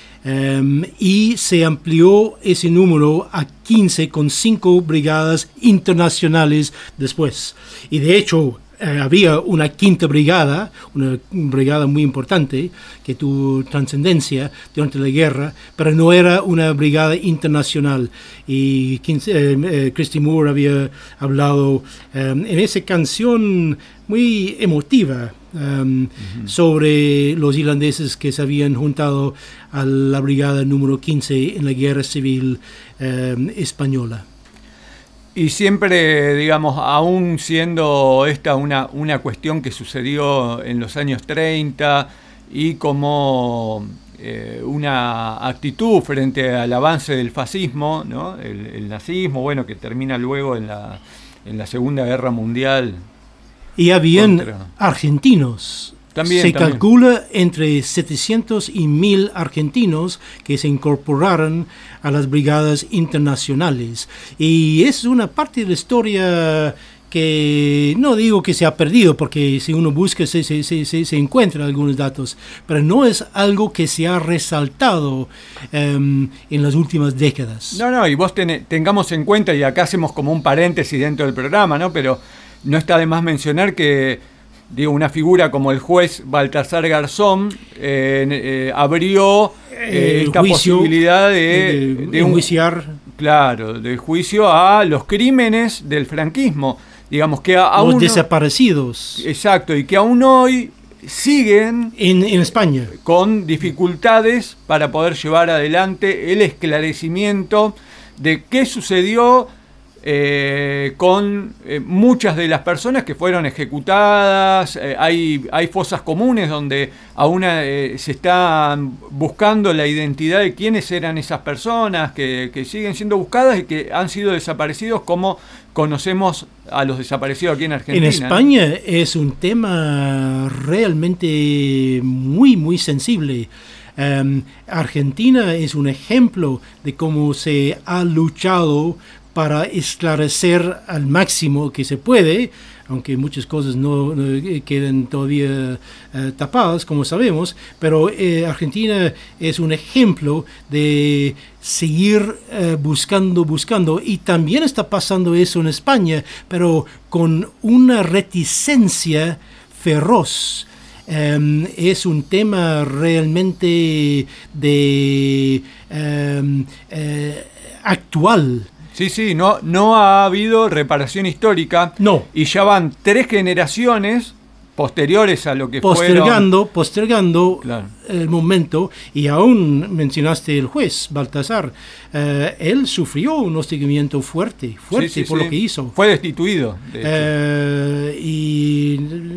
um, y se amplió ese número a quince con cinco brigadas internacionales después. Y de hecho, Eh, había una quinta brigada, una brigada muy importante que tuvo trascendencia durante la guerra, pero no era una brigada internacional. Y quince, eh, eh, Christy Moore había hablado eh, en esa canción muy emotiva um, uh-huh. sobre los irlandeses que se habían juntado a la brigada número quince en la guerra civil eh, española. Y siempre, digamos, aún siendo esta una, una cuestión que sucedió en los años treinta y como eh, una actitud frente al avance del fascismo, ¿no? el, el nazismo, bueno, que termina luego en la, en la Segunda Guerra Mundial. Y habían contra... argentinos. También, se también. calcula entre setecientos y mil argentinos que se incorporaron a las brigadas internacionales. Y es una parte de la historia que no digo que se ha perdido, porque si uno busca se, se, se, se encuentran algunos datos, pero no es algo que se ha resaltado um, en las últimas décadas. No, no, y vos ten, tengamos en cuenta, y acá hacemos como un paréntesis dentro del programa, ¿no? Pero no está de más mencionar que digo, una figura como el juez Baltasar Garzón eh, eh, abrió eh, esta juicio, posibilidad de, de, de un, enjuiciar. Claro, de juicio a los crímenes del franquismo. Digamos que a, a los uno, desaparecidos. Exacto, y que aún hoy siguen en, en España con dificultades para poder llevar adelante el esclarecimiento de qué sucedió eh, con eh, muchas de las personas que fueron ejecutadas. Eh, hay, hay fosas comunes donde aún eh, se está buscando la identidad de quiénes eran esas personas que, que siguen siendo buscadas y que han sido desaparecidos, como conocemos a los desaparecidos aquí en Argentina. En España, ¿no? Es un tema realmente muy, muy sensible. Um, Argentina es un ejemplo de cómo se ha luchado para esclarecer al máximo que se puede, aunque muchas cosas no, no queden todavía uh, tapadas, como sabemos, pero eh, Argentina es un ejemplo de seguir uh, buscando, buscando, y también está pasando eso en España, pero con una reticencia feroz. Um, es un tema realmente de um, uh, actual. Sí, sí, no, no ha habido reparación histórica. No. Y ya van tres generaciones posteriores a lo que postergando, fueron... Postergando claro. el momento, y aún mencionaste el juez Baltasar, eh, él sufrió un hostigamiento fuerte, fuerte sí, sí, por sí. lo que hizo. Fue destituido. De eh, y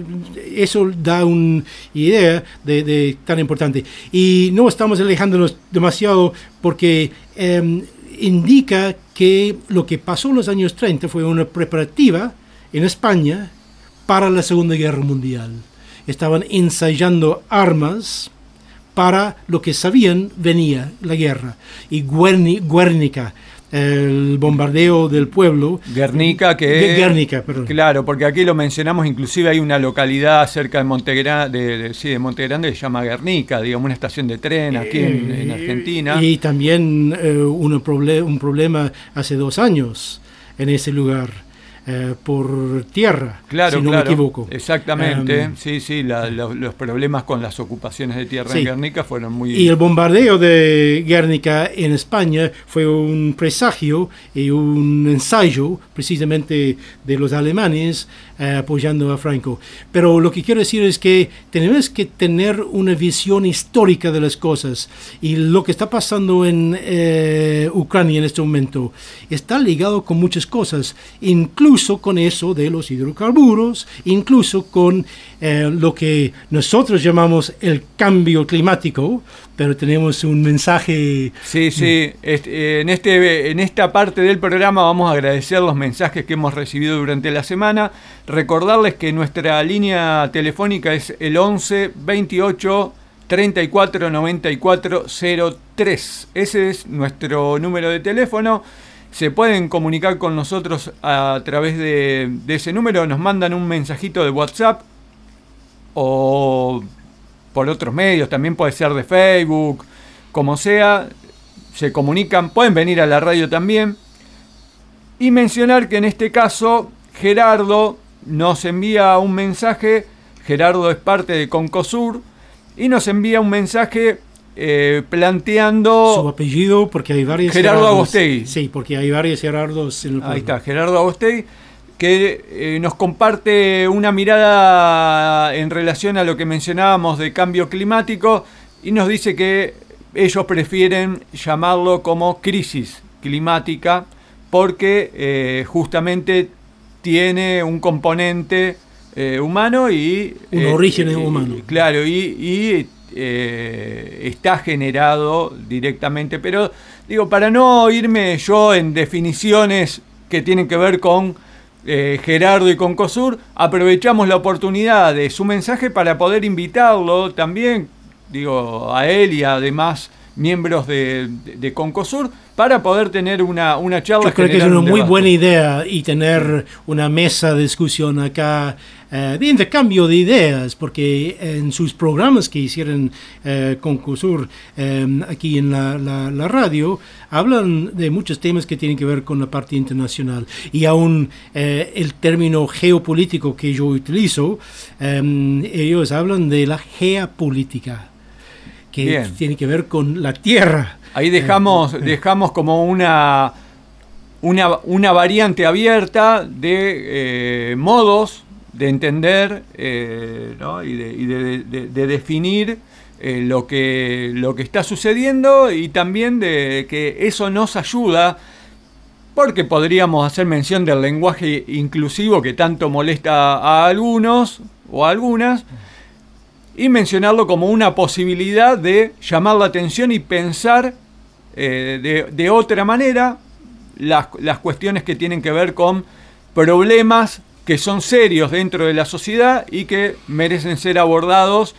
eso da una idea de, de tan importante. Y no estamos alejándonos demasiado porque eh, indica que lo que pasó en los años treinta fue una preparativa en España para la Segunda Guerra Mundial. Estaban ensayando armas para lo que sabían venía la guerra. Y Guernica, el bombardeo del pueblo. Guernica, que Guernica, perdón. Claro, porque aquí lo mencionamos, inclusive hay una localidad cerca de Montegrande, de, de, sí, de Montegrande, que se llama Guernica, digamos, una estación de tren aquí eh, en, en Argentina. Y también eh, un, proble- un problema hace dos años en ese lugar. Eh, por tierra, claro, si no claro, me equivoco. Exactamente, um, sí, sí, la, la, los problemas con las ocupaciones de tierra sí. en Guernica fueron muy... Y el bombardeo de Guernica en España fue un presagio y un ensayo precisamente de los alemanes eh, apoyando a Franco. Pero lo que quiero decir es que tenemos que tener una visión histórica de las cosas, y lo que está pasando en eh, Ucrania en este momento está ligado con muchas cosas, incluso Incluso con eso de los hidrocarburos, incluso con eh, lo que nosotros llamamos el cambio climático, pero tenemos un mensaje... Sí, sí, este, en, este, en esta parte del programa vamos a agradecer los mensajes que hemos recibido durante la semana. Recordarles que nuestra línea telefónica es el once veintiocho treinta y cuatro noventa y cuatro cero tres. Ese es nuestro número de teléfono. Se pueden comunicar con nosotros a través de, de ese número, nos mandan un mensajito de WhatsApp o por otros medios, también puede ser de Facebook, como sea, se comunican, pueden venir a la radio también. Y mencionar que en este caso Gerardo nos envía un mensaje, Gerardo es parte de Concosur, y nos envía un mensaje... Eh, planteando su apellido, porque hay varios Gerardo Gerardos. Agostegui. Sí, porque hay varios Gerardos en el pueblo. Ahí está, Gerardo Agostegui, que eh, nos comparte una mirada en relación a lo que mencionábamos de cambio climático, y nos dice que ellos prefieren llamarlo como crisis climática porque eh, justamente tiene un componente eh, humano y... Un eh, origen eh, humano. Claro, y... y Eh, está generado directamente, pero digo, para no irme yo en definiciones que tienen que ver con eh, Gerardo y con COSUR, aprovechamos la oportunidad de su mensaje para poder invitarlo también, digo, a él y además miembros de, de, de Concosur para poder tener una, una charla. Yo creo que es una muy buena idea y tener una mesa de discusión acá eh, de intercambio de ideas, porque en sus programas que hicieron eh, Concosur eh, aquí en la, la, la radio, hablan de muchos temas que tienen que ver con la parte internacional. Y aún eh, el término geopolítico que yo utilizo, eh, ellos hablan de la geopolítica, que Bien. tiene que ver con la tierra. Ahí dejamos, eh, dejamos como una, una, una variante abierta de eh, modos de entender eh, ¿no? y, de, y de, de, de definir eh, lo, que, lo que está sucediendo, y también de que eso nos ayuda, porque podríamos hacer mención del lenguaje inclusivo que tanto molesta a algunos o a algunas, y mencionarlo como una posibilidad de llamar la atención y pensar eh, de, de otra manera las, las cuestiones que tienen que ver con problemas que son serios dentro de la sociedad y que merecen ser abordados.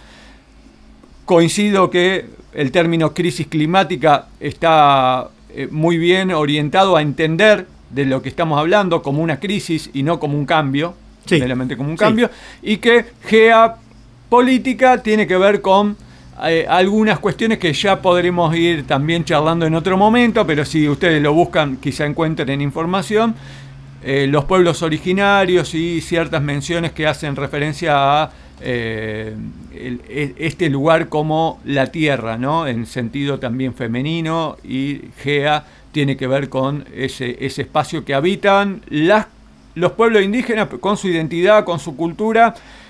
Coincido que el término crisis climática está eh, muy bien orientado a entender de lo que estamos hablando como una crisis y no como un cambio, sí. meramente como un Sí. cambio, y que GEA política tiene que ver con eh, algunas cuestiones que ya podremos ir también charlando en otro momento, pero si ustedes lo buscan quizá encuentren información, eh, los pueblos originarios y ciertas menciones que hacen referencia a eh, el, este lugar como la tierra, ¿no? En sentido también femenino, y GEA tiene que ver con ese, ese espacio que habitan las, los pueblos indígenas con su identidad, con su cultura.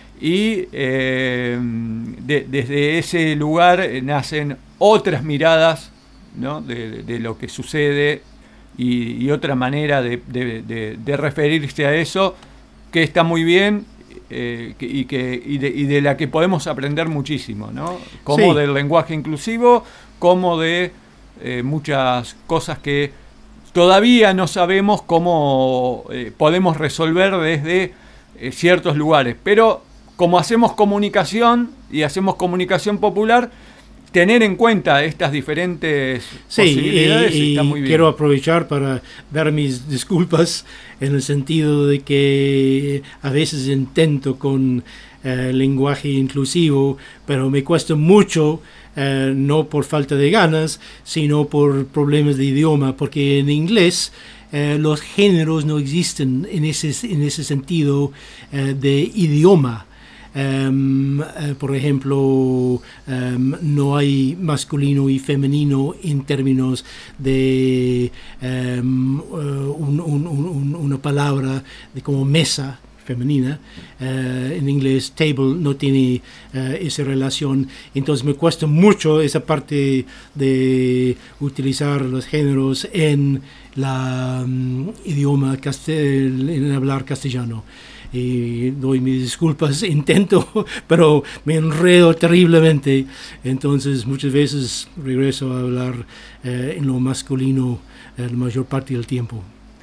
Y eh, de, desde ese lugar nacen otras miradas, ¿no? de, de, de lo que sucede y, y otra manera de, de, de, de referirse a eso, que está muy bien eh, que, y, que, y, de, y de la que podemos aprender muchísimo, ¿no? Como sí. del lenguaje inclusivo, como de eh, muchas cosas que todavía no sabemos cómo eh, podemos resolver desde eh, ciertos lugares, pero como hacemos comunicación y hacemos comunicación popular, tener en cuenta estas diferentes sí, posibilidades y, está muy bien. Quiero aprovechar para dar mis disculpas en el sentido de que a veces intento con eh, lenguaje inclusivo, pero me cuesta mucho, eh, no por falta de ganas, sino por problemas de idioma, porque en inglés eh, los géneros no existen en ese, en ese sentido eh, de idioma. Um, uh, por ejemplo, um, no hay masculino y femenino en términos de um, uh, un, un, un, una palabra de como mesa femenina. Uh, en inglés table no tiene uh, esa relación, entonces me cuesta mucho esa parte de utilizar los géneros en la um, idioma castel- en hablar castellano. Y doy mis disculpas, intento, pero me enredo terriblemente. Entonces muchas veces regreso a hablar eh, en lo masculino eh, la mayor parte del tiempo.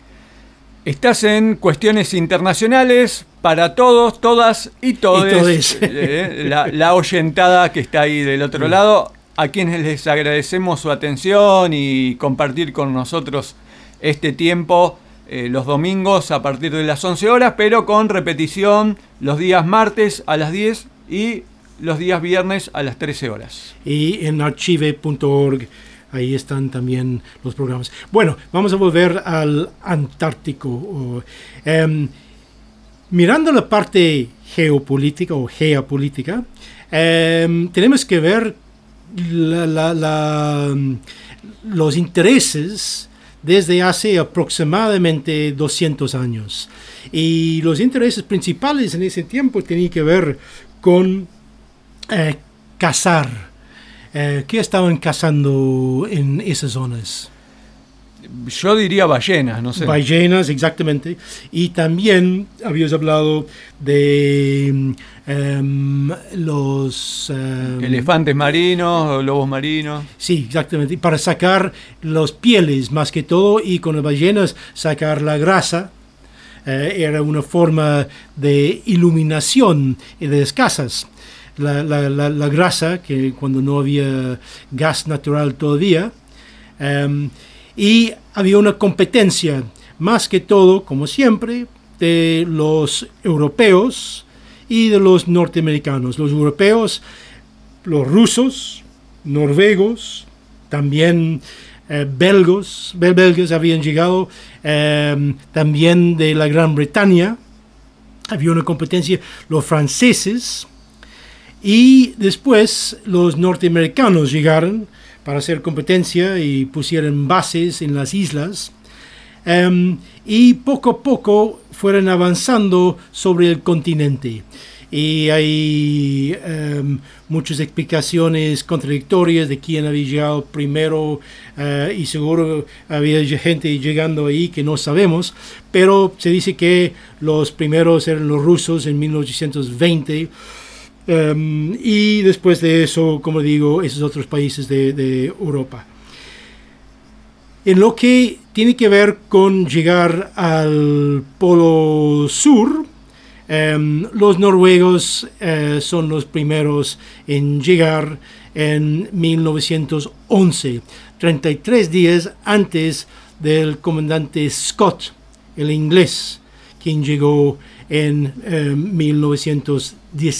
Estás en Cuestiones Internacionales para todos, todas y todes. Y todes. Eh, la, la oyentada que está ahí del otro lado, a quienes les agradecemos su atención y compartir con nosotros este tiempo. Eh, los domingos a partir de las once horas, pero con repetición los días martes a las diez y los días viernes a las trece horas. Y en archive punto org, ahí están también los programas. Bueno, vamos a volver al Antártico. Um, mirando la parte geopolítica o geopolítica, um, tenemos que ver la, la, la, los intereses desde hace aproximadamente doscientos años. Y los intereses principales en ese tiempo tenían que ver con eh, cazar. Eh, ¿Qué estaban cazando en esas zonas? Yo diría ballenas, no sé. Ballenas, exactamente. Y también habías hablado de um, los... Um, elefantes marinos, lobos marinos. Sí, exactamente. Para sacar las pieles, más que todo, y con las ballenas sacar la grasa. Eh, era una forma de iluminación de las casas. la, la, la, la grasa, que cuando no había gas natural todavía. Um, y había una competencia, más que todo, como siempre, de los europeos y de los norteamericanos. Los europeos, los rusos, noruegos, también eh, belgos, bel belgas habían llegado, eh, también de la Gran Bretaña. Había una competencia, los franceses, y después los norteamericanos llegaron para hacer competencia y pusieron bases en las islas. Um, y poco a poco fueron avanzando sobre el continente. Y hay um, muchas explicaciones contradictorias de quién había llegado primero, uh, y seguro había gente llegando ahí que no sabemos, pero se dice que los primeros eran los rusos en mil ochocientos veinte, um, y después de eso, como digo, esos otros países de, de Europa. En lo que tiene que ver con llegar al Polo Sur, Um, los noruegos uh, son los primeros en llegar en mil novecientos once, treinta y tres días antes del comandante Scott, el inglés, quien llegó en uh, mil novecientos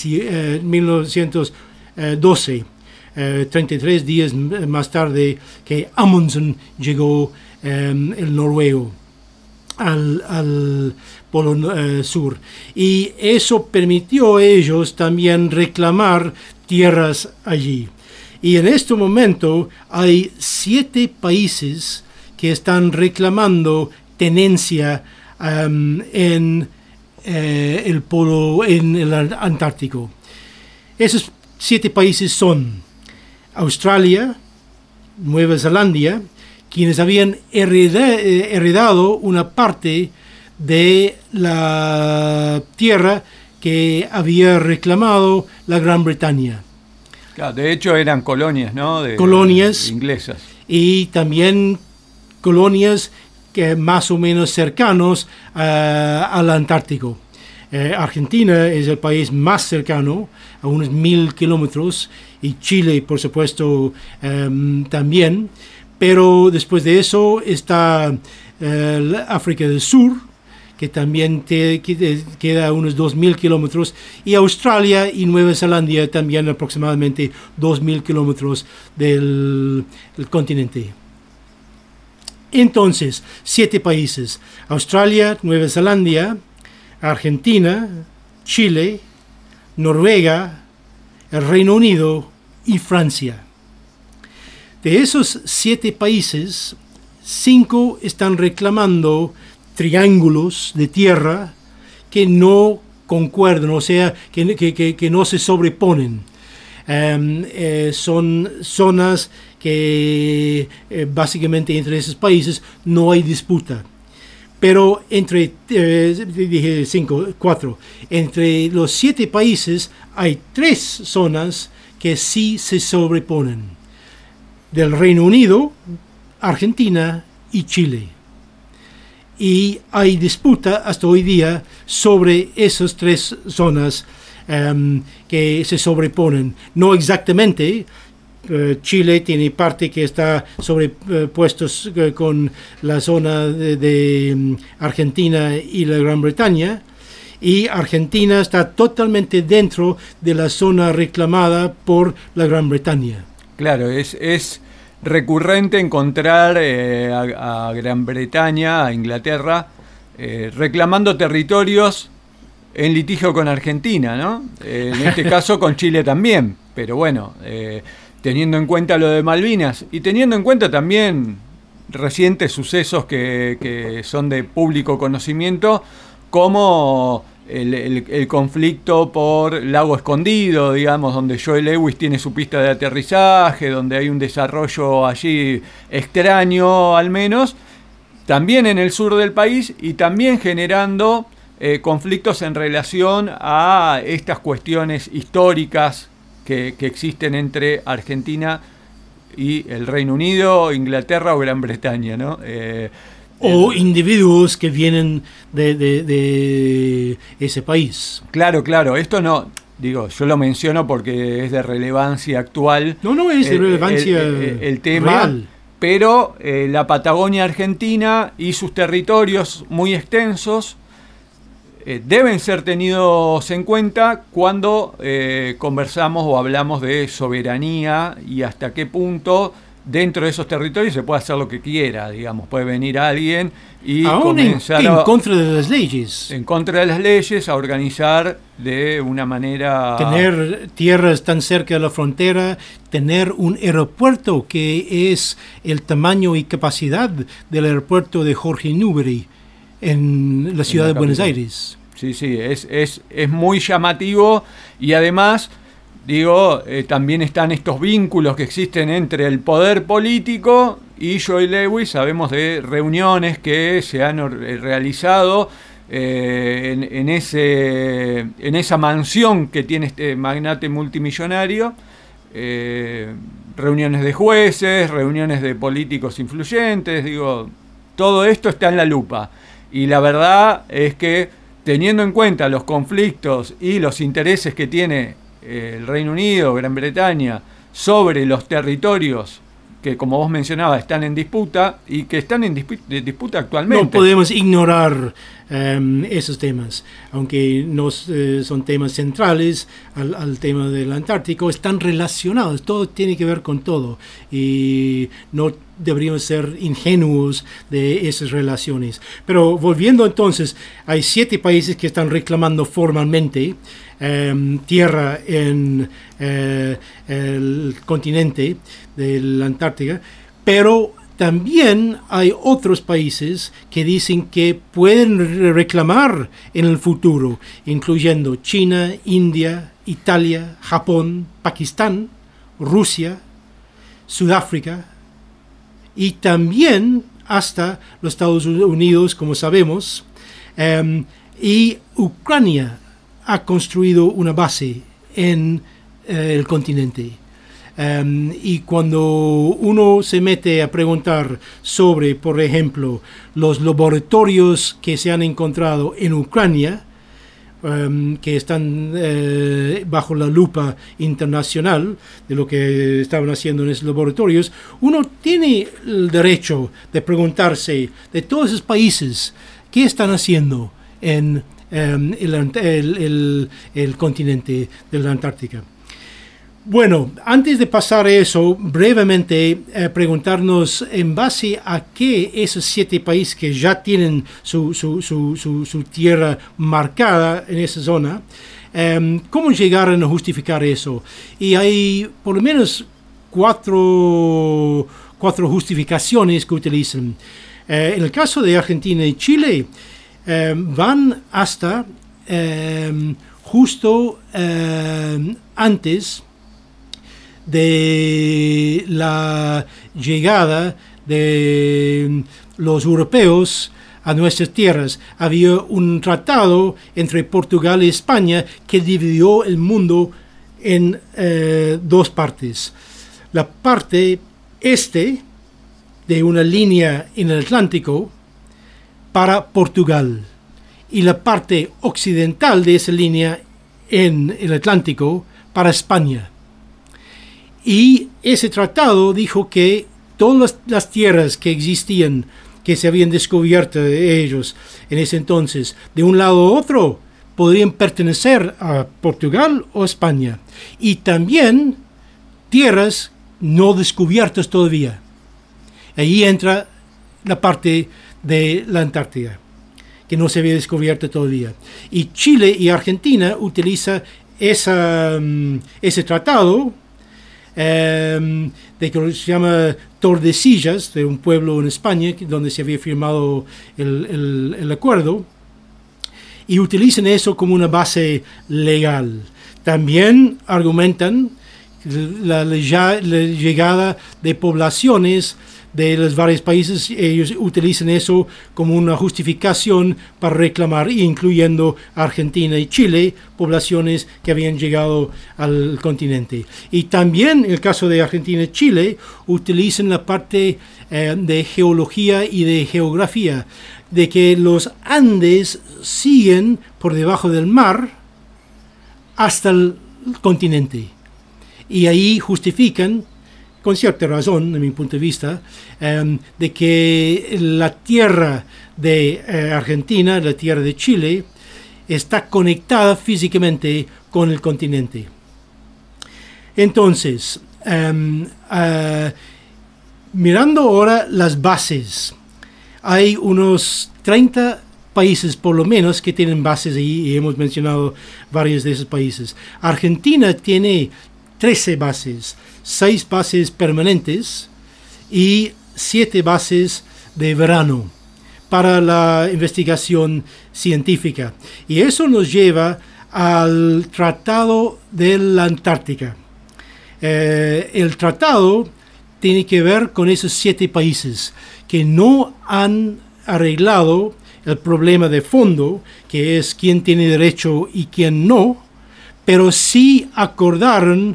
doce, uh, treinta y tres días más tarde que Amundsen llegó, um, el noruego, al, al Polo uh, Sur, y eso permitió a ellos también reclamar tierras allí. Y en este momento hay siete países que están reclamando tenencia um, en eh, el polo, en el Antártico. Esos siete países son Australia, Nueva Zelanda, quienes habían hereda, eh, heredado una parte de la tierra que había reclamado la Gran Bretaña. Claro, de hecho eran colonias, ¿no? De, colonias de inglesas. Y también colonias que más o menos cercanos uh, al Antártico. Eh, Argentina es el país más cercano, a unos mil kilómetros, y Chile, por supuesto, um, también. Pero después de eso está uh, África del Sur, que también te, que queda a unos dos mil kilómetros, y Australia y Nueva Zelanda también aproximadamente dos mil kilómetros del, del continente. Entonces, siete países: Australia, Nueva Zelanda, Argentina, Chile, Noruega, el Reino Unido y Francia. De esos siete países, cinco están reclamando triángulos de tierra que no concuerdan, o sea, que, que, que, que no se sobreponen. Um, eh, son zonas que eh, básicamente entre esos países no hay disputa. Pero entre, eh, dije cinco, cuatro, entre los siete países hay tres zonas que sí se sobreponen: del Reino Unido, Argentina y Chile. Y hay disputa hasta hoy día sobre esas tres zonas um, que se sobreponen. No exactamente. Uh, Chile tiene parte que está sobrepuestos uh, con la zona de, de um, Argentina y la Gran Bretaña, y Argentina está totalmente dentro de la zona reclamada por la Gran Bretaña. Claro, es, es recurrente encontrar eh, a, a Gran Bretaña, a Inglaterra, eh, reclamando territorios en litigio con Argentina, ¿no? Eh, en este caso con Chile también, pero bueno, eh, teniendo en cuenta lo de Malvinas y teniendo en cuenta también recientes sucesos que, que son de público conocimiento, como el, el, el conflicto por Lago Escondido, digamos, donde Joe Lewis tiene su pista de aterrizaje, donde hay un desarrollo allí extraño al menos, también en el sur del país, y también generando eh, conflictos en relación a estas cuestiones históricas que, que existen entre Argentina y el Reino Unido, Inglaterra o Gran Bretaña, ¿no? Eh, o individuos que vienen de, de, de ese país. Claro, claro. Esto no, digo, yo lo menciono porque es de relevancia actual. No, no es de el, relevancia el, el, el tema, real. Pero eh, la Patagonia Argentina y sus territorios muy extensos eh, deben ser tenidos en cuenta cuando eh, conversamos o hablamos de soberanía y hasta qué punto dentro de esos territorios se puede hacer lo que quiera, digamos, puede venir alguien y aún comenzar en, a, en contra de las leyes. En contra de las leyes, a organizar de una manera... Tener tierras tan cerca de la frontera, tener un aeropuerto que es el tamaño y capacidad del aeropuerto de Jorge Newbery en la ciudad en la de Buenos capital. Aires. Sí, sí, es, es, es muy llamativo y además... Digo, eh, también están estos vínculos que existen entre el poder político y Joy Lewis. Sabemos de reuniones que se han eh, realizado eh, en, en, ese, en esa mansión que tiene este magnate multimillonario. Eh, reuniones de jueces, reuniones de políticos influyentes. Digo, todo esto está en la lupa. Y la verdad es que, teniendo en cuenta los conflictos y los intereses que tiene el Reino Unido, Gran Bretaña, sobre los territorios que, como vos mencionabas, están en disputa y que están en dispu- de disputa actualmente. No podemos ignorar um, esos temas, aunque no eh, son temas centrales al, al tema del Antártico, están relacionados, todo tiene que ver con todo y no deberíamos ser ingenuos de esas relaciones. Pero volviendo entonces, hay siete países que están reclamando formalmente Um, tierra en uh, el continente de la Antártica, pero también hay otros países que dicen que pueden reclamar en el futuro, incluyendo China, India, Italia, Japón, Pakistán, Rusia, Sudáfrica y también hasta los Estados Unidos, como sabemos, um, y Ucrania ha construido una base en eh, el continente. Um, y cuando uno se mete a preguntar sobre, por ejemplo, los laboratorios que se han encontrado en Ucrania, um, que están eh, bajo la lupa internacional de lo que estaban haciendo en esos laboratorios, uno tiene el derecho de preguntarse de todos esos países qué están haciendo en Um, el, el, el, el continente de la Antártica. Bueno, antes de pasar a eso, brevemente eh, preguntarnos en base a qué esos siete países que ya tienen su, su, su, su, su tierra marcada en esa zona, um, cómo llegaron a justificar eso. Y hay por lo menos cuatro, cuatro justificaciones que utilizan. Eh, en el caso de Argentina y Chile, Eh, van hasta eh, justo eh, antes de la llegada de los europeos a nuestras tierras. Había un tratado entre Portugal y España que dividió el mundo en eh, dos partes. La parte este de una línea en el Atlántico para Portugal y la parte occidental de esa línea en el Atlántico para España. Y ese tratado dijo que todas las, las tierras que existían, que se habían descubierto de ellos en ese entonces, de un lado a otro, podrían pertenecer a Portugal o España. Y también tierras no descubiertas todavía. Ahí entra la parte de la Antártida, que no se había descubierto todavía. Y Chile y Argentina utilizan esa, um, ese tratado um, de que se llama Tordesillas, de un pueblo en España donde se había firmado el, el, el acuerdo, y utilizan eso como una base legal. También argumentan la, la, la llegada de poblaciones de los varios países. Ellos utilizan eso como una justificación para reclamar, incluyendo Argentina y Chile, poblaciones que habían llegado al continente. Y también en el caso de Argentina y Chile, utilizan la parte eh, de geología y de geografía, de que los Andes siguen por debajo del mar hasta el continente. Y ahí justifican, con cierta razón, de mi punto de vista, um, de que la tierra de uh, Argentina, la tierra de Chile, está conectada físicamente con el continente. Entonces, um, uh, mirando ahora las bases, hay unos treinta países por lo menos que tienen bases ahí, y hemos mencionado varios de esos países. Argentina tiene trece bases, seis bases permanentes y siete bases de verano para la investigación científica. Y eso nos lleva al Tratado de la Antártica. Eh, el tratado tiene que ver con esos siete países que no han arreglado el problema de fondo, que es quién tiene derecho y quién no, pero sí acordaron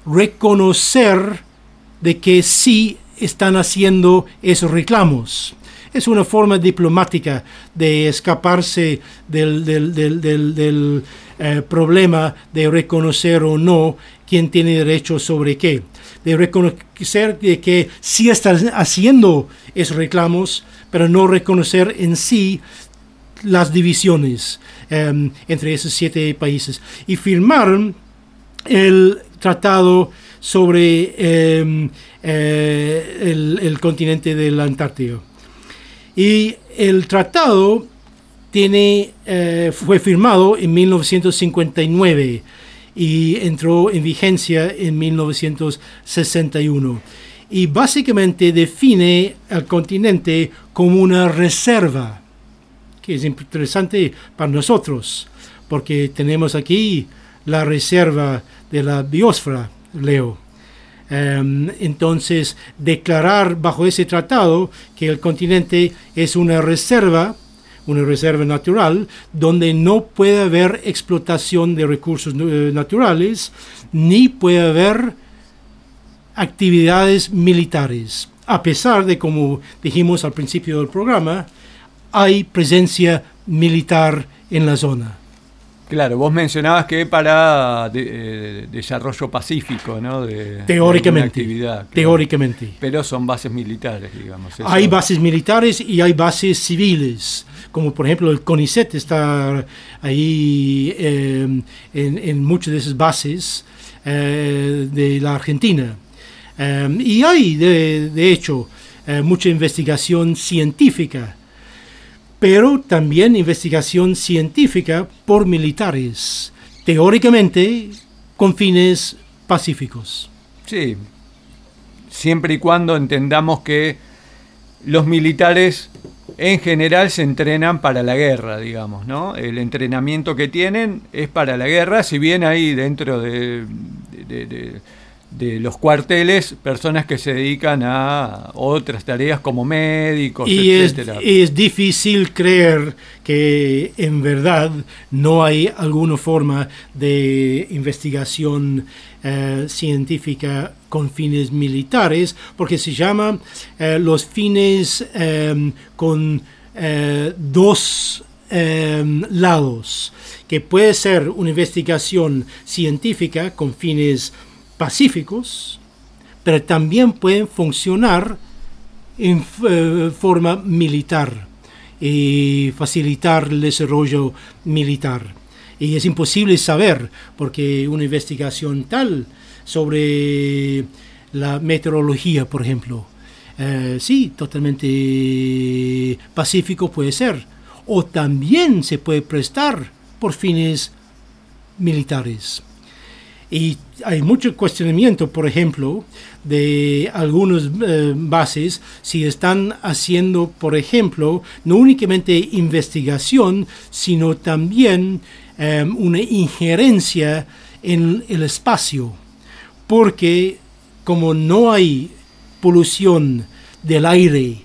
reconocer de que sí están haciendo esos reclamos. Es una forma diplomática de escaparse del, del, del, del, del eh, problema de reconocer o no quién tiene derecho sobre qué. De reconocer de que sí están haciendo esos reclamos, pero no reconocer en sí las divisiones eh, entre esos siete países. Y firmaron el tratado sobre eh, eh, el, el continente del Antártico. Y el tratado tiene, eh, fue firmado en mil novecientos cincuenta y nueve y entró en vigencia en mil novecientos sesenta y uno. Y básicamente define al continente como una reserva, que es interesante para nosotros, porque tenemos aquí la reserva de la biosfera, Leo. Um, entonces, declarar bajo ese tratado que el continente es una reserva, una reserva natural, donde no puede haber explotación de recursos uh, naturales, ni puede haber actividades militares, a pesar de, como dijimos al principio del programa, hay presencia militar en la zona. Claro, vos mencionabas que para de, eh, desarrollo pacífico, ¿no? De, teóricamente, de actividad, claro. Teóricamente. Pero son bases militares, digamos. Eso. Hay bases militares y hay bases civiles, como por ejemplo el CONICET está ahí eh, en, en muchas de esas bases eh, de la Argentina. Eh, y hay, de, de hecho, eh, mucha investigación científica, pero también investigación científica por militares, teóricamente con fines pacíficos. Sí, siempre y cuando entendamos que los militares en general se entrenan para la guerra, digamos, ¿no? El entrenamiento que tienen es para la guerra, si bien hay dentro de, de, de, de los cuarteles personas que se dedican a otras tareas como médicos, y etcétera. Es, es difícil creer que en verdad no hay alguna forma de investigación eh, científica con fines militares, porque se llama eh, los fines eh, con eh, dos eh, lados, que puede ser una investigación científica con fines pacíficos, pero también pueden funcionar en eh, forma militar y facilitar el desarrollo militar. Y es imposible saber, porque una investigación tal sobre la meteorología, por ejemplo, eh, sí, totalmente pacífico puede ser, o también se puede prestar por fines militares. Y hay mucho cuestionamiento, por ejemplo, de algunas eh, bases si están haciendo, por ejemplo, no únicamente investigación, sino también eh, una injerencia en el espacio, porque como no hay polución del aire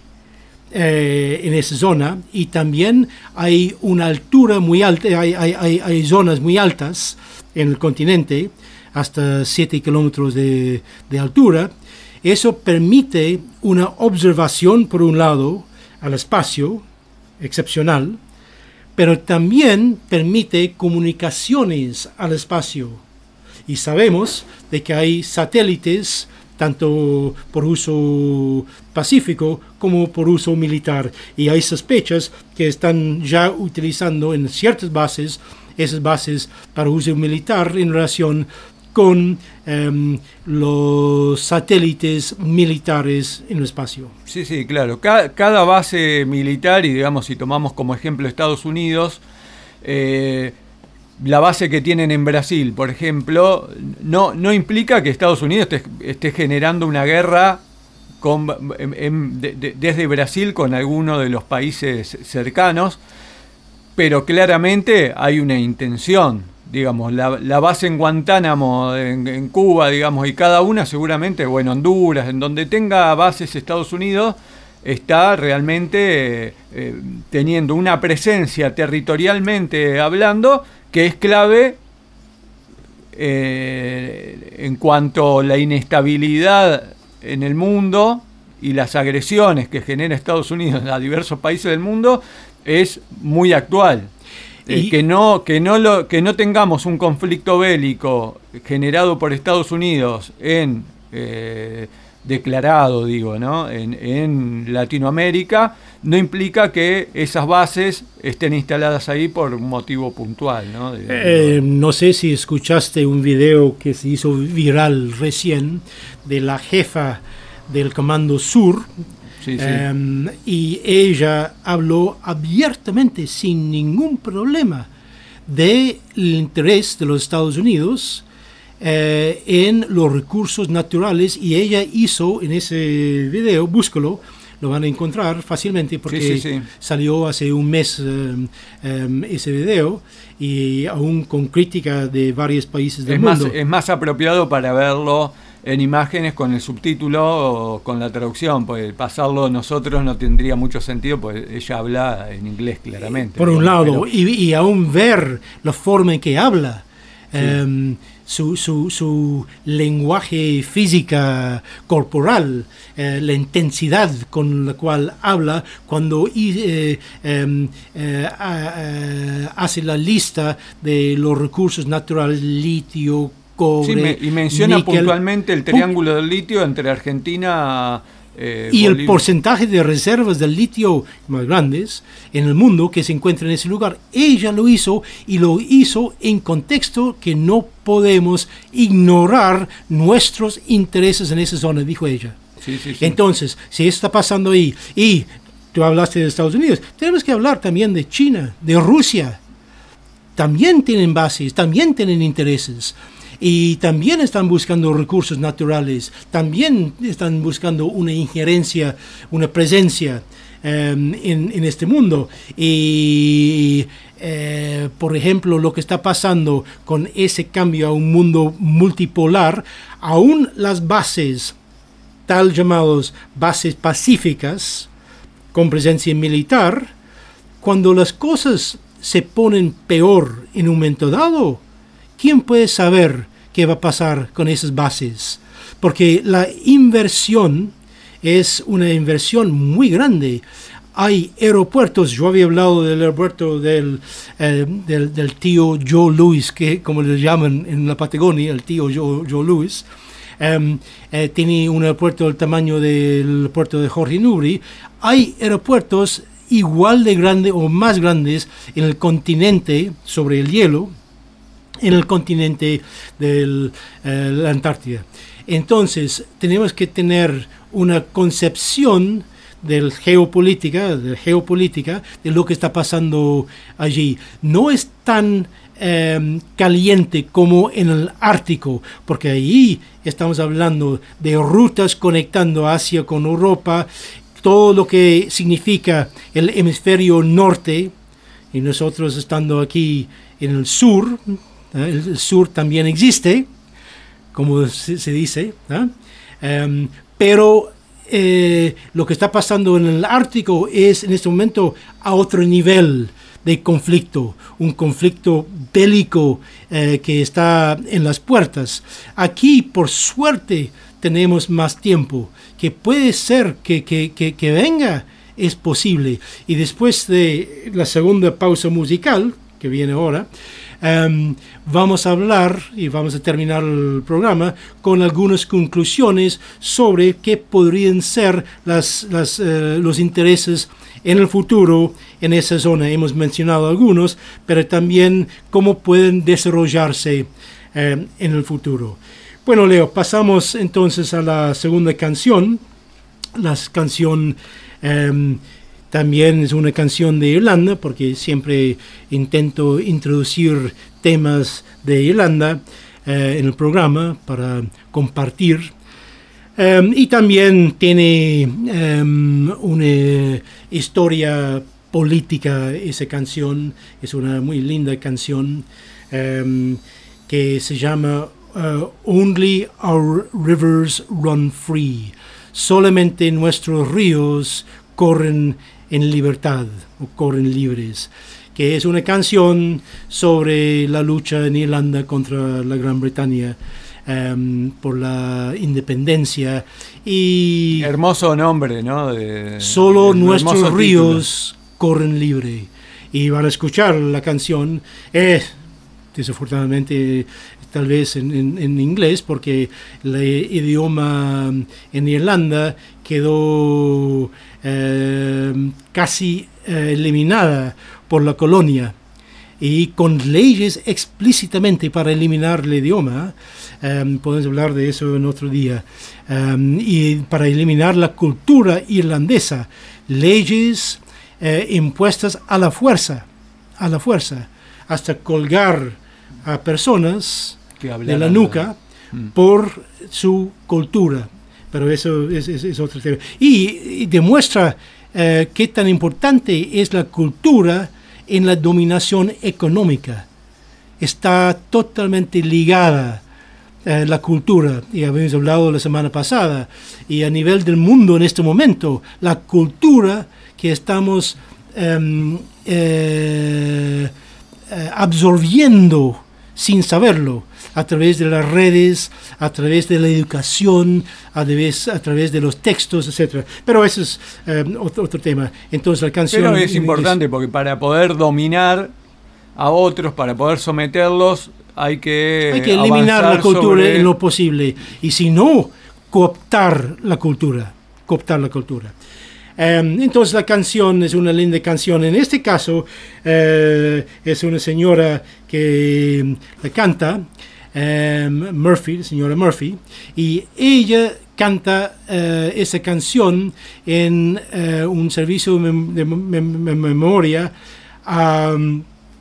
eh, en esa zona, y también hay una altura muy alta, hay, hay, hay, hay zonas muy altas en el continente, hasta siete kilómetros de, de altura. Eso permite una observación, por un lado, al espacio, excepcional, pero también permite comunicaciones al espacio. Y sabemos de que hay satélites tanto por uso pacífico como por uso militar. Y hay sospechas que están ya utilizando en ciertas bases, esas bases para uso militar en relación con um, los satélites militares en el espacio. Sí, sí, claro. Cada, cada base militar, y digamos, si tomamos como ejemplo Estados Unidos, eh, la base que tienen en Brasil, por ejemplo, no, no implica que Estados Unidos esté, esté generando una guerra con, en, en, de, de, desde Brasil con alguno de los países cercanos, pero claramente hay una intención. Digamos, la, la base en Guantánamo, en, en Cuba, digamos, y cada una seguramente, bueno, Honduras, en donde tenga bases Estados Unidos, está realmente eh, eh, teniendo una presencia territorialmente hablando que es clave eh, en cuanto a la inestabilidad en el mundo y las agresiones que genera Estados Unidos a diversos países del mundo, es muy actual. Eh, que no que no lo que no tengamos un conflicto bélico generado por Estados Unidos en eh, declarado digo no en, en Latinoamérica no implica que esas bases estén instaladas ahí por un motivo puntual, ¿no? De, eh, no sé si escuchaste un video que se hizo viral recién de la jefa del Comando Sur. Sí, sí. Um, y ella habló abiertamente, sin ningún problema, del interés de los Estados Unidos eh, en los recursos naturales, y ella hizo en ese video, búscalo, lo van a encontrar fácilmente porque sí, sí, sí. salió hace un mes um, um, ese video, y aún con crítica de varios países del es mundo. Más, es más apropiado para verlo en imágenes con el subtítulo o con la traducción, pues pasarlo nosotros no tendría mucho sentido, pues ella habla en inglés claramente. Por un bueno, lado, pero... y, y aún ver la forma en que habla, sí. um, su, su, su lenguaje física corporal, eh, la intensidad con la cual habla cuando eh, eh, eh, eh, hace la lista de los recursos naturales, litio, cobre, sí, me, y menciona níquel, puntualmente el triángulo del litio entre Argentina eh, y Bolivia. El porcentaje de reservas del litio más grandes en el mundo que se encuentra en ese lugar. Ella lo hizo, y lo hizo en contexto que no podemos ignorar nuestros intereses en esa zona, dijo ella. Sí, sí, sí. Entonces, si está pasando ahí, y tú hablaste de Estados Unidos, tenemos que hablar también de China, de Rusia. También tienen bases, también tienen intereses. Y también están buscando recursos naturales, también están buscando una injerencia, una presencia um, en, en este mundo. Y, eh, por ejemplo, lo que está pasando con ese cambio a un mundo multipolar, aún las bases, tal llamados bases pacíficas, con presencia militar, cuando las cosas se ponen peor en un momento dado, ¿quién puede saber qué va a pasar con esas bases? Porque la inversión es una inversión muy grande. Hay aeropuertos, yo había hablado del aeropuerto del, eh, del, del tío Joe Louis, que como le llaman en la Patagonia, el tío Joe, Joe Louis. Um, eh, tiene un aeropuerto del tamaño del puerto de Jorge Newbery. Hay aeropuertos igual de grandes o más grandes en el continente sobre el hielo, en el continente de eh, la Antártida. Entonces, tenemos que tener una concepción de geopolítica, de geopolítica, de lo que está pasando allí. No es tan eh, caliente como en el Ártico, porque allí estamos hablando de rutas conectando Asia con Europa, todo lo que significa el hemisferio norte, y nosotros estando aquí en el sur. El sur también existe, como se, se dice, ¿eh? Um, pero eh, lo que está pasando en el Ártico es en este momento a otro nivel de conflicto, un conflicto bélico eh, que está en las puertas. Aquí, por suerte, tenemos más tiempo, que puede ser que, que, que, que venga es posible. Y después de la segunda pausa musical, que viene ahora, um, vamos a hablar y vamos a terminar el programa con algunas conclusiones sobre qué podrían ser las, las, uh, los intereses en el futuro en esa zona. Hemos mencionado algunos, pero también cómo pueden desarrollarse eh, en el futuro. Bueno, Leo, pasamos entonces a la segunda canción. La canción eh, también es una canción de Irlanda, porque siempre intento introducir temas de Irlanda eh, en el programa para compartir. Um, y también tiene um, una historia política esa canción. Es una muy linda canción um, que se llama uh, Only Our Rivers Run Free. Solamente nuestros ríos corren en libertad o corren libres, que es una canción sobre la lucha en Irlanda contra la Gran Bretaña. Um, por la independencia y hermoso nombre, ¿no? De, solo de nuestros ríos título. Corren libre, y van a escuchar la canción eh, desafortunadamente tal vez en, en, en inglés, porque el idioma en Irlanda quedó eh, casi eh, eliminada por la colonia, y con leyes explícitamente para eliminar el idioma. Um, podemos hablar de eso en otro día. Um, y para eliminar la cultura irlandesa, leyes eh, impuestas a la fuerza, a la fuerza, hasta colgar a personas de la nuca mm. por su cultura. Pero eso es, es, es otro tema. Y, y demuestra eh, qué tan importante es la cultura en la dominación económica. Está totalmente ligada eh, la cultura, y habíamos hablado la semana pasada, y a nivel del mundo en este momento, la cultura que estamos eh, eh, eh, absorbiendo sin saberlo, a través de las redes, a través de la educación, a través, a través de los textos, etcétera. Pero eso es eh, otro, otro tema. Entonces la canción... Pero es importante, porque para poder dominar a otros, para poder someterlos, hay que hay que eliminar la cultura sobre... en lo posible, y si no, cooptar la cultura, cooptar la cultura. Um, entonces la canción es una linda canción. En este caso uh, es una señora que la canta, um, Murphy, señora Murphy, y ella canta uh, esa canción en uh, un servicio de, de, de, de memoria a um,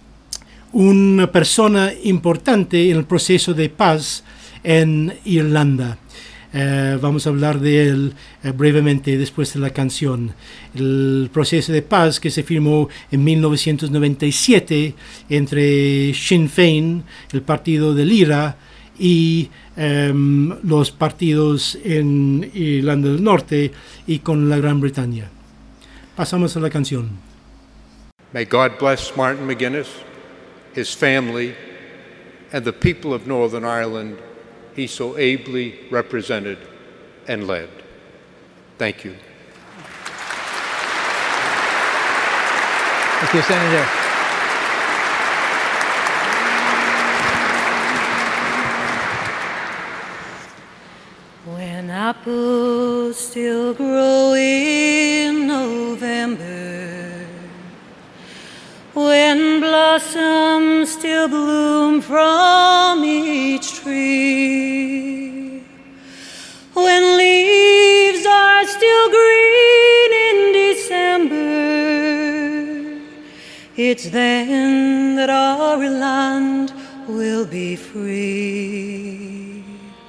una persona importante en el proceso de paz en Irlanda. Uh, vamos a hablar de él uh, brevemente después de la canción. El proceso de paz que se firmó en mil novecientos noventa y siete entre Sinn Féin, el partido del I R A, y um, los partidos en Irlanda del Norte y con la Gran Bretaña. Pasamos a la canción. May God bless Martin McGuinness, his family, and the people of Northern Ireland he so ably represented and led. Thank you. Thank you, Senator. When apples still grow in November, when blossoms still bloom from each tree, when leaves are still green in December, it's then that our land will be free.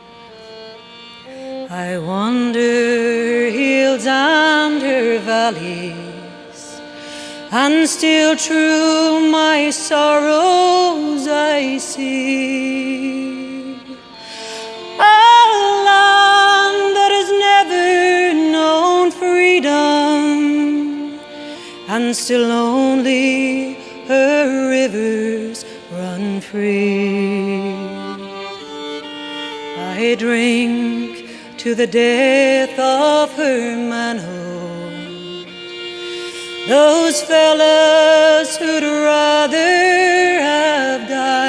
I wander hills and her valleys, and still through my sorrows I see a land that has never known freedom, and still only her rivers run free. I drink to the death of her manhood, those fellas who'd rather have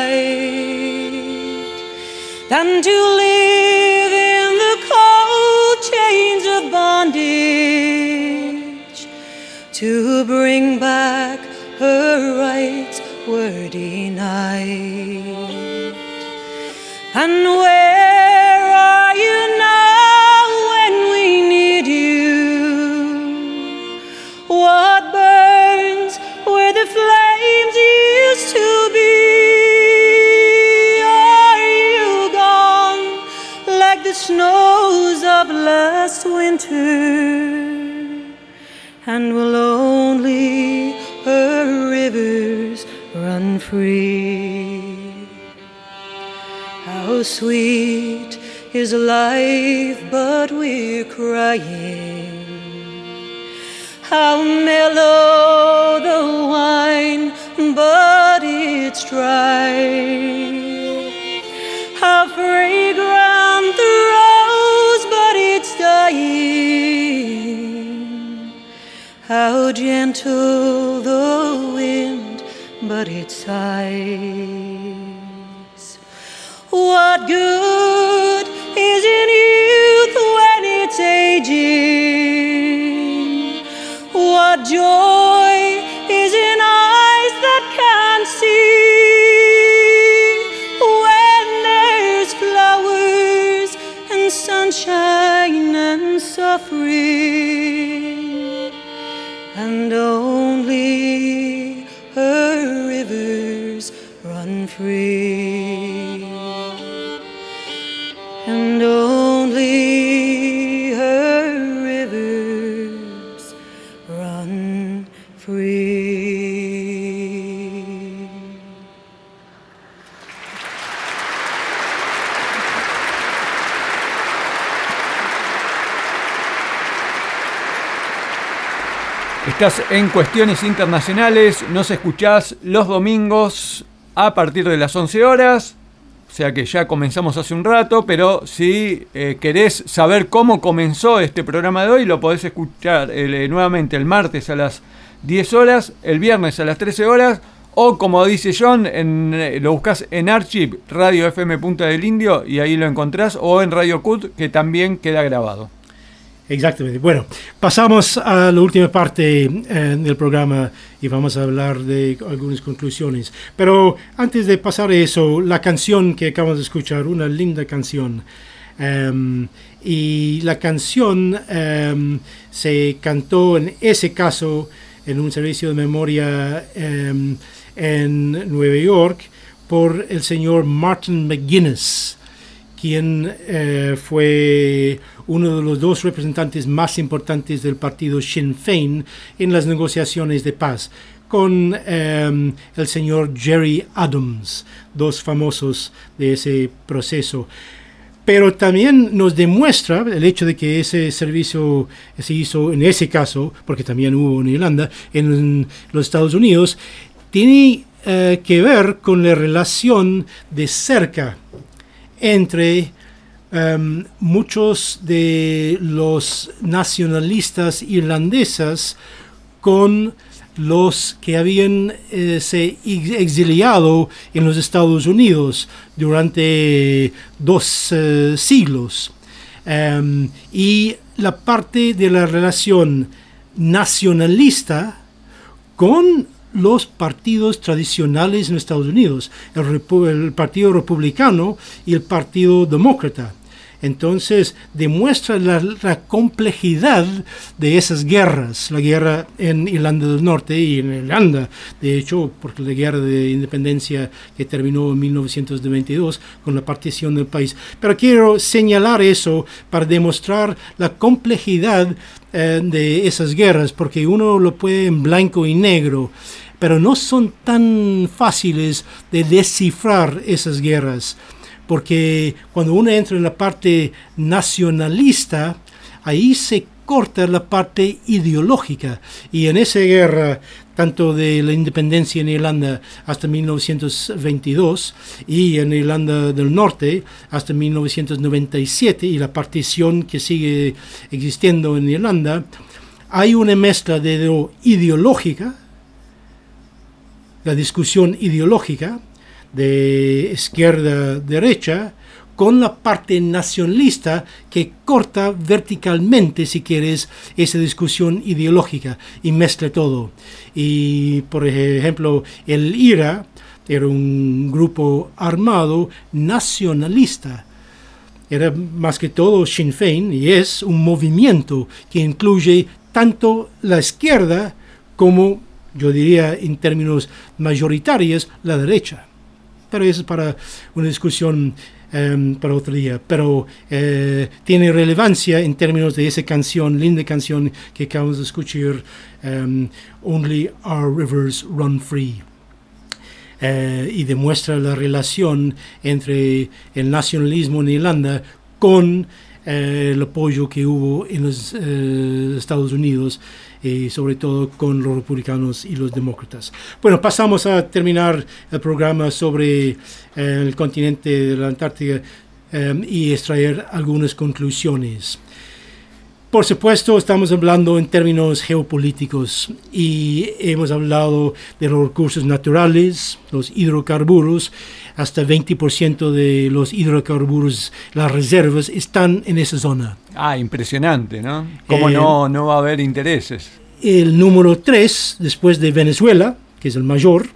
died than to live in the cold chains of bondage. To bring back her rights were denied. And where are you now when we need you? What burns where the flames used to be? Are you gone like the snows of last winter? And will only her rivers run free? How sweet is life, but we're crying. How mellow the wine, but it's dry. How fragrant the rose, but it's dying. How gentle the wind, but it sighs. What good is in youth when it's aging? What joy is in eyes that can't see? When there's flowers and sunshine and suffering, and only her rivers run free, and only her rivers run free. Estás en Cuestiones Internacionales, nos escuchás los domingos a partir de las once horas, o sea que ya comenzamos hace un rato, pero si eh, querés saber cómo comenzó este programa de hoy, lo podés escuchar eh, nuevamente el martes a las diez horas, el viernes a las trece horas, o como dice John, en, eh, lo buscás en Archive, Radio F M Punta del Indio, y ahí lo encontrás, o en Radio Cut, que también queda grabado. Exactamente. Bueno, pasamos a la última parte eh, del programa y vamos a hablar de algunas conclusiones. Pero antes de pasar a eso, la canción que acabamos de escuchar, una linda canción. Um, y la canción um, se cantó en ese caso en un servicio de memoria um, en Nueva York por el señor Martin McGuinness, quien eh, fue uno de los dos representantes más importantes del partido Sinn Féin en las negociaciones de paz, con eh, el señor Gerry Adams, dos famosos de ese proceso. Pero también nos demuestra el hecho de que ese servicio se hizo en ese caso, porque también hubo en Irlanda, en los Estados Unidos, tiene eh, que ver con la relación de cerca entre um, muchos de los nacionalistas irlandeses con los que habían eh, se exiliado en los Estados Unidos durante dos uh, siglos. Um, y la parte de la relación nacionalista con los partidos tradicionales en Estados Unidos, el, Repu- el Partido Republicano y el Partido Demócrata. Entonces demuestra la, la complejidad de esas guerras, la guerra en Irlanda del Norte y en Irlanda, de hecho, porque la guerra de independencia que terminó en mil novecientos veintidós con la partición del país. Pero quiero señalar eso para demostrar la complejidad eh, de esas guerras, porque uno lo puede en blanco y negro, pero no son tan fáciles de descifrar esas guerras, porque cuando uno entra en la parte nacionalista, ahí se corta la parte ideológica, y en esa guerra, tanto de la independencia en Irlanda hasta mil novecientos veintidós y en Irlanda del Norte hasta mil novecientos noventa y siete, y la partición que sigue existiendo en Irlanda, hay una mezcla de lo ideológica, la discusión ideológica de izquierda-derecha, con la parte nacionalista que corta verticalmente, si quieres, esa discusión ideológica y mezcla todo. Y, por ejemplo, el I R A era un grupo armado nacionalista. Era más que todo Sinn Féin, y es un movimiento que incluye tanto la izquierda como, yo diría en términos mayoritarios, la derecha. Pero eso es para una discusión Um, para otro día, pero uh, tiene relevancia en términos de esa canción, linda canción que acabamos de escuchar, um, Only Our Rivers Run Free, uh, y demuestra la relación entre el nacionalismo en Irlanda con uh, el apoyo que hubo en los uh, Estados Unidos, y sobre todo con los republicanos y los demócratas. Bueno, pasamos a terminar el programa sobre eh, el continente de la Antártida eh, y extraer algunas conclusiones. Por supuesto, estamos hablando en términos geopolíticos y hemos hablado de los recursos naturales, los hidrocarburos. Hasta veinte por ciento de los hidrocarburos, las reservas, están en esa zona. Ah, impresionante, ¿no? ¿Cómo Eh, no, no va a haber intereses? El número tres, después de Venezuela, que es el mayor,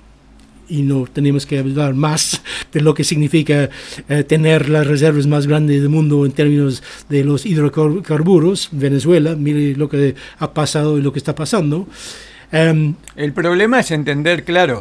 y no tenemos que hablar más de lo que significa eh, tener las reservas más grandes del mundo en términos de los hidrocarburos. Venezuela, mire lo que ha pasado y lo que está pasando. Um, El problema es entender, claro,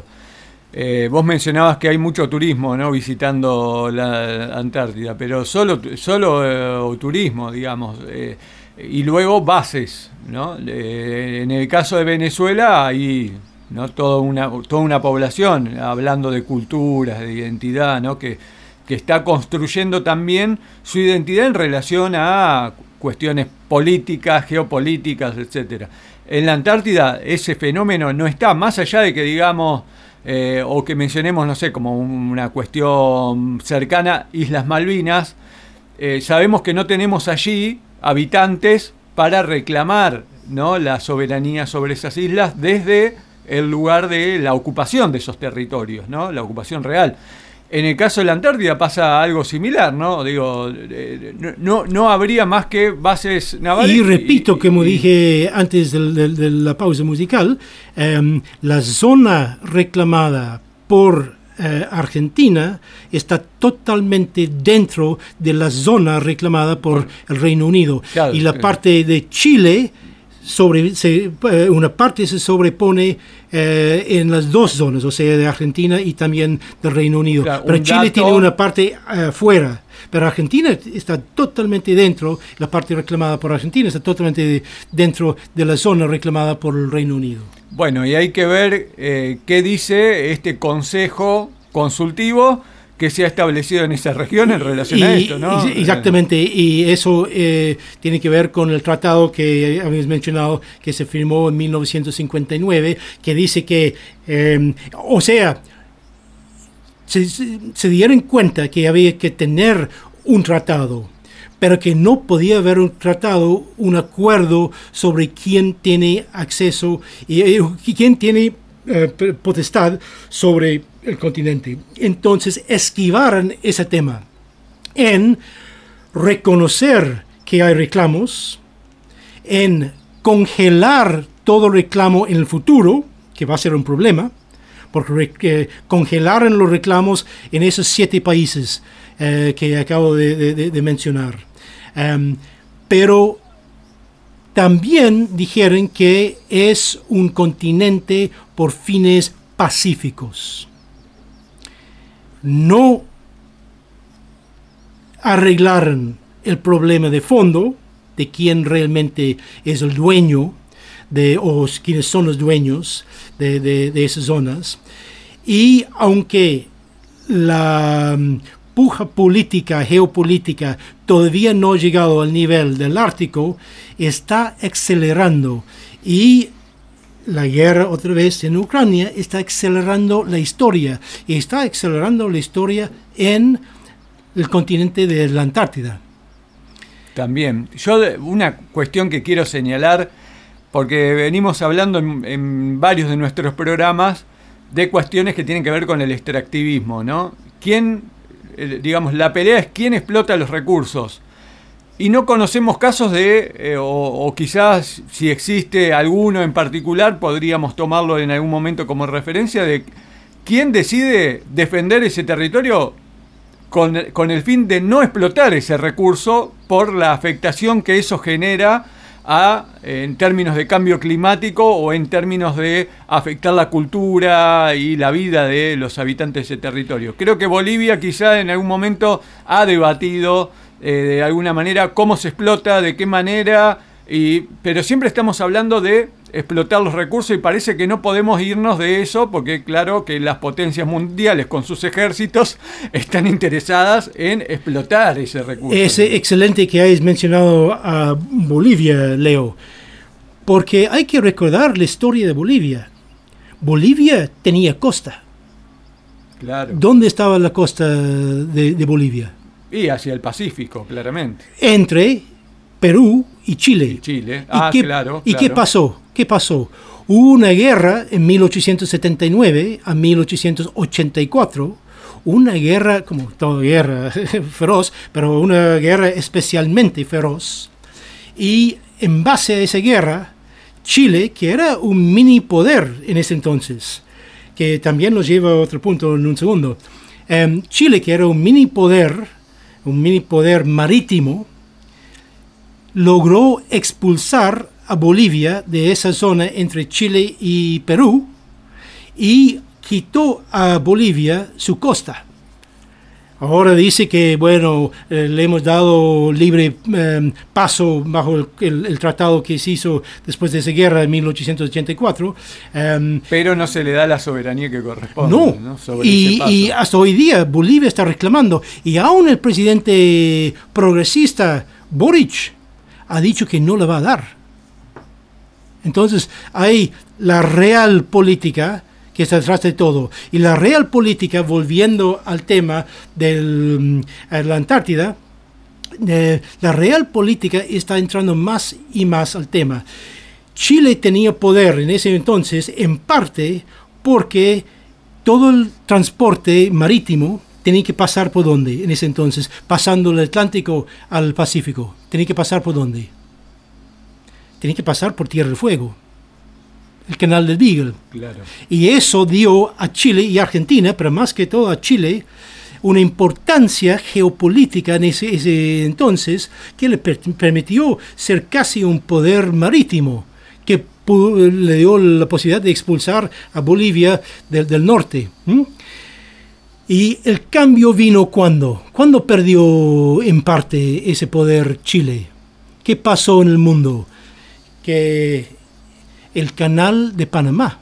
eh, vos mencionabas que hay mucho turismo, ¿no?, visitando la Antártida, pero solo, solo eh, turismo, digamos, eh, y luego bases, ¿no? Eh, en el caso de Venezuela hay, ¿no?, toda una, toda una población hablando de culturas, de identidad, ¿no?, que, que está construyendo también su identidad en relación a cuestiones políticas, geopolíticas, etcétera. En la Antártida ese fenómeno no está, más allá de que digamos, eh, o que mencionemos, no sé, como una cuestión cercana, Islas Malvinas, eh, sabemos que no tenemos allí habitantes para reclamar, ¿no?, la soberanía sobre esas islas desde el lugar de la ocupación de esos territorios, ¿no?, la ocupación real. En el caso de la Antártida pasa algo similar, ¿no? Digo, eh, no, no habría más que bases navales. Y repito, y, como y, dije antes de, de, de la pausa musical, um, la zona reclamada por uh, Argentina está totalmente dentro de la zona reclamada por el Reino Unido. Claro, y la claro. parte de Chile, sobre, se, uh, una parte se sobrepone Eh, en las dos zonas, o sea, de Argentina y también del Reino Unido. Claro, pero un Chile dato... tiene una parte uh, fuera, pero Argentina está totalmente dentro, la parte reclamada por Argentina está totalmente de, dentro de la zona reclamada por el Reino Unido. Bueno, y hay que ver eh, qué dice este consejo consultivo que se ha establecido en esa región en relación y, a esto, ¿no? Exactamente, y eso eh, tiene que ver con el tratado que habíamos mencionado, que se firmó en mil novecientos cincuenta y nueve, que dice que, eh, o sea, se, se dieron cuenta que había que tener un tratado, pero que no podía haber un tratado, un acuerdo sobre quién tiene acceso y, y quién tiene eh, potestad sobre el continente. Entonces esquivaron ese tema en reconocer que hay reclamos, en congelar todo reclamo en el futuro, que va a ser un problema, porque eh, congelaron los reclamos en esos siete países eh, que acabo de, de, de mencionar. Um, pero también dijeron que es un continente por fines pacíficos. No arreglaron el problema de fondo de quién realmente es el dueño de, o quiénes son los dueños de, de, de esas zonas. Y aunque la um, puja política, geopolítica, todavía no ha llegado al nivel del Ártico, está acelerando. Y la guerra otra vez en Ucrania está acelerando la historia, y está acelerando la historia en el continente de la Antártida. También, yo una cuestión que quiero señalar, porque venimos hablando en, en varios de nuestros programas de cuestiones que tienen que ver con el extractivismo, ¿no? ¿Quién, eh, digamos, la pelea es quién explota los recursos? Y no conocemos casos de, eh, o, o quizás si existe alguno en particular, podríamos tomarlo en algún momento como referencia, de quién decide defender ese territorio con, con el fin de no explotar ese recurso por la afectación que eso genera a, en términos de cambio climático o en términos de afectar la cultura y la vida de los habitantes de ese territorio. Creo que Bolivia quizá en algún momento ha debatido eh, de alguna manera cómo se explota, de qué manera, y, pero siempre estamos hablando de explotar los recursos y parece que no podemos irnos de eso porque claro que las potencias mundiales con sus ejércitos están interesadas en explotar ese recurso. Es excelente que hayas mencionado a Bolivia, Leo, porque hay que recordar la historia de Bolivia. Bolivia tenía costa. Claro. ¿Dónde estaba la costa de, de Bolivia? Y hacia el Pacífico, claramente. Entre Perú y Chile. Y Chile, ¿Y ah, qué, claro. ¿Y claro. qué pasó? ¿Qué pasó? Hubo una guerra en mil ochocientos setenta y nueve a mil ochocientos ochenta y cuatro, una guerra, como toda guerra feroz, pero una guerra especialmente feroz. Y en base a esa guerra, Chile, que era un mini poder en ese entonces, que también nos lleva a otro punto en un segundo, um, Chile, que era un mini poder, un mini poder marítimo, logró expulsar a Bolivia de esa zona entre Chile y Perú y quitó a Bolivia su costa. Ahora dice que, bueno, eh, le hemos dado libre eh, paso bajo el, el, el tratado que se hizo después de esa guerra de mil ochocientos ochenta y cuatro. Um, Pero no se le da la soberanía que corresponde. No, ¿no? Sobre y, ese paso. y hasta hoy día Bolivia está reclamando. Y aún el presidente progresista Boric ha dicho que no le va a dar. Entonces hay la real política que está detrás de todo. Y la real política, volviendo al tema de la Antártida, eh, la real política está entrando más y más al tema. Chile tenía poder en ese entonces, en parte porque todo el transporte marítimo tenía que pasar por dónde en ese entonces, pasando del Atlántico al Pacífico. Tenía que pasar por dónde. Tenía que pasar por Tierra del Fuego, el canal del Beagle. Claro. Y eso dio a Chile y Argentina, pero más que todo a Chile, una importancia geopolítica en ese, ese entonces que le per permitió ser casi un poder marítimo, que le dio la posibilidad de expulsar a Bolivia del, del norte. ¿Mm? Y el cambio vino ¿cuándo? ¿Cuándo perdió en parte ese poder Chile? ¿Qué pasó en el mundo? Que el canal de Panamá,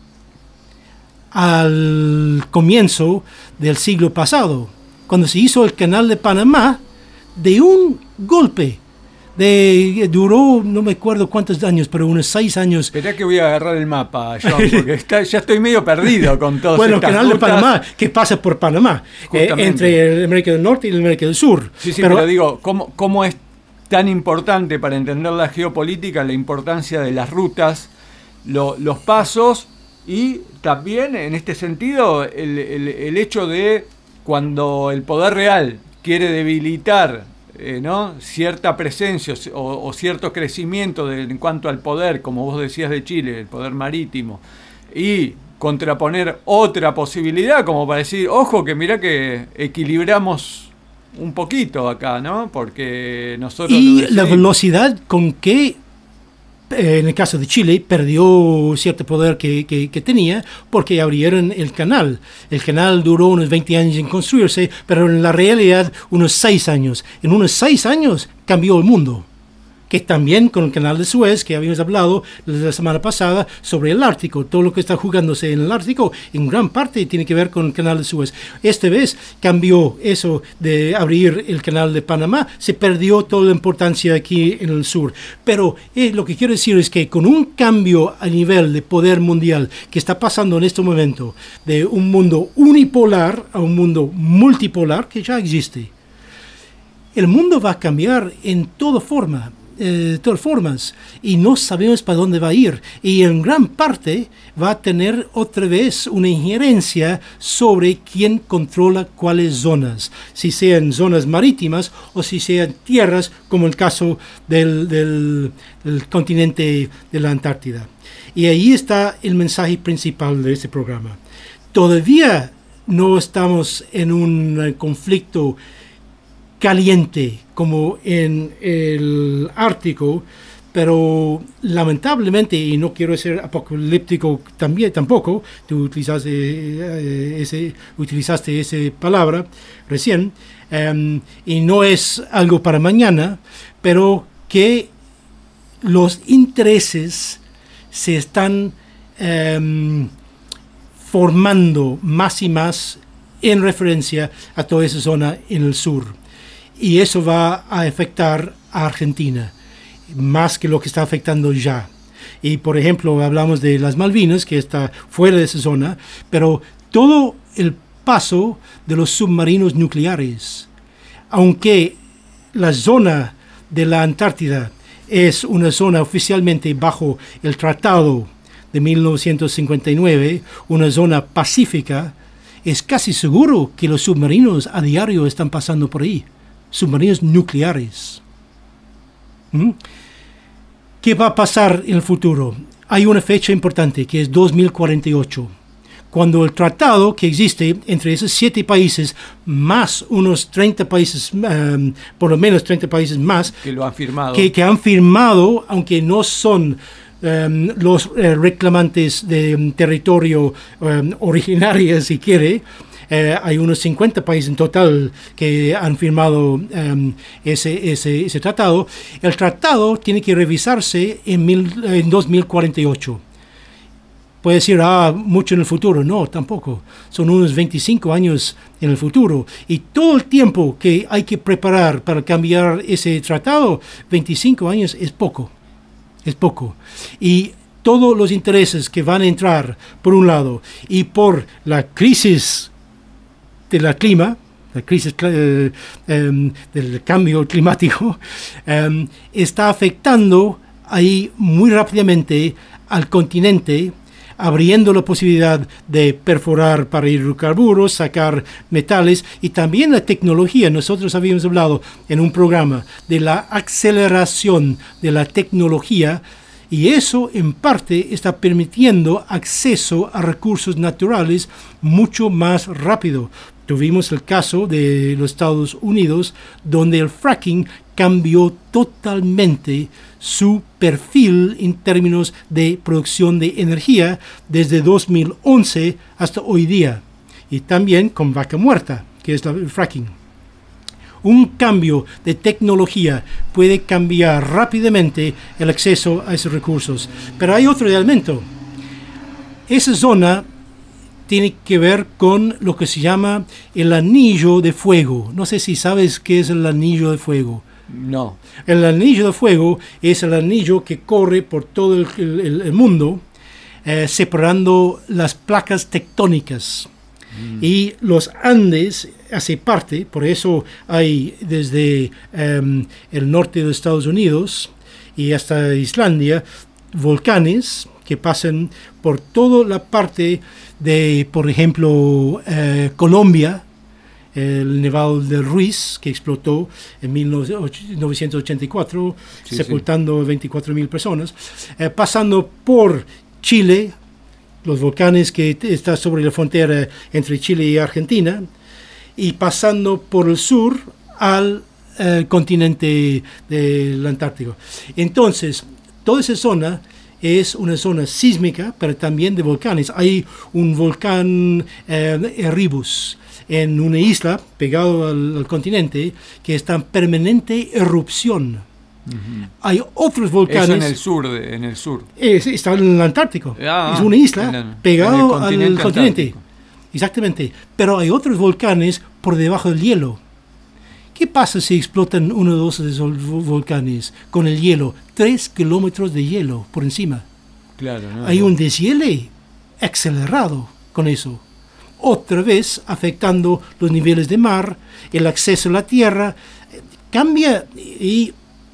al comienzo del siglo pasado, cuando se hizo el canal de Panamá, de un golpe, de, duró, no me acuerdo cuántos años, pero unos seis años. Esperá que voy a agarrar el mapa, John, porque está, ya estoy medio perdido con todo. Bueno, el canal rutas. de Panamá, que pasa por Panamá, eh, entre América del Norte y América del Sur. Sí, sí, pero, pero digo, ¿cómo, cómo es tan importante para entender la geopolítica la importancia de las rutas, lo, los pasos y también en este sentido el, el, el hecho de cuando el poder real quiere debilitar eh, ¿no? cierta presencia o, o cierto crecimiento de, en cuanto al poder, como vos decías de Chile, el poder marítimo, y contraponer otra posibilidad como para decir, ojo que mirá que equilibramos un poquito acá, ¿no? Porque nosotros... Y la velocidad con que, eh, en el caso de Chile, perdió cierto poder que, que, que tenía porque abrieron el canal. El canal duró unos veinte años en construirse, pero en la realidad unos seis años. En unos seis años cambió el mundo. Que también con el canal de Suez, que habíamos hablado la semana pasada sobre el Ártico, todo lo que está jugándose en el Ártico, en gran parte tiene que ver con el canal de Suez. Esta vez cambió eso de abrir el canal de Panamá, se perdió toda la importancia aquí en el sur. Pero eh, lo que quiero decir es que con un cambio a nivel de poder mundial que está pasando en este momento, de un mundo unipolar a un mundo multipolar que ya existe, el mundo va a cambiar en toda forma. eh, de todas formas, y no sabemos para dónde va a ir. Y en gran parte va a tener otra vez una injerencia sobre quién controla cuáles zonas, si sean zonas marítimas o si sean tierras, como el caso del, del, del continente de la Antártida. Y ahí está el mensaje principal de este programa. Todavía no estamos en un conflicto caliente como en el Ártico, pero lamentablemente, y no quiero ser apocalíptico también tampoco, tú utilizaste, eh, ese, utilizaste esa palabra recién, um, y no es algo para mañana, pero que los intereses se están um, formando más y más en referencia a toda esa zona en el sur. Y eso va a afectar a Argentina, más que lo que está afectando ya. Y por ejemplo, hablamos de las Malvinas, que está fuera de esa zona, pero todo el paso de los submarinos nucleares, aunque la zona de la Antártida es una zona oficialmente bajo el Tratado de mil novecientos cincuenta y nueve, una zona pacífica, es casi seguro que los submarinos a diario están pasando por ahí. Submarinos nucleares. ¿Mm? ¿Qué va a pasar en el futuro? Hay una fecha importante que es dos mil cuarenta y ocho, cuando el tratado que existe entre esos siete países, más unos treinta países, um, por lo menos treinta países más, que lo han firmado, que, que han firmado, aunque no son um, los uh, reclamantes de um, territorio um, originario, si quiere. Eh, hay unos cincuenta países en total que han firmado um, ese, ese, ese tratado. El tratado tiene que revisarse en, mil, en dos mil cuarenta y ocho. Puede decir, ah, mucho en el futuro. No, tampoco. Son unos veinticinco años en el futuro. Y todo el tiempo que hay que preparar para cambiar ese tratado, veinticinco años es poco. Es poco. Y todos los intereses que van a entrar, por un lado, y por la crisis de la clima, la crisis eh, eh, del cambio climático, eh, está afectando ahí muy rápidamente al continente, abriendo la posibilidad de perforar para hidrocarburos, sacar metales y también la tecnología. Nosotros habíamos hablado en un programa de la aceleración de la tecnología, y eso en parte está permitiendo acceso a recursos naturales mucho más rápido. Tuvimos el caso de los Estados Unidos, donde el fracking cambió totalmente su perfil en términos de producción de energía desde dos mil once hasta hoy día. Y también con Vaca Muerta, que es el fracking. Un cambio de tecnología puede cambiar rápidamente el acceso a esos recursos. Pero hay otro elemento. Esa zona tiene que ver con lo que se llama el anillo de fuego. No sé si sabes qué es el anillo de fuego. No. El anillo de fuego es el anillo que corre por todo el, el, el mundo, eh, separando las placas tectónicas. Mm. Y los Andes hace parte, por eso hay desde um, el norte de Estados Unidos y hasta Islandia, volcanes que pasan por toda la parte de, por ejemplo, eh, Colombia, el Nevado del Ruiz, que explotó en mil novecientos ochenta y cuatro, sí, sepultando sí. veinticuatro mil personas, eh, pasando por Chile, los volcanes que están sobre la frontera entre Chile y Argentina, y pasando por el sur al eh, continente del Antártico. Entonces, toda esa zona es una zona sísmica, pero también de volcanes. Hay un volcán eh, Erebus en una isla pegado al, al continente que está en permanente erupción. Uh-huh. Hay otros volcanes. Eso en el sur, de, en el sur. Es, está en el Antártico. Ah, es una isla en el, pegado en el continente al continente. Antártico. Exactamente. Pero hay otros volcanes por debajo del hielo. ¿Qué pasa si explotan uno o dos de esos volcanes con el hielo? Tres kilómetros de hielo por encima. Claro, no, hay no. un deshiele acelerado con eso. Otra vez afectando los niveles de mar, el acceso a la tierra. Cambia y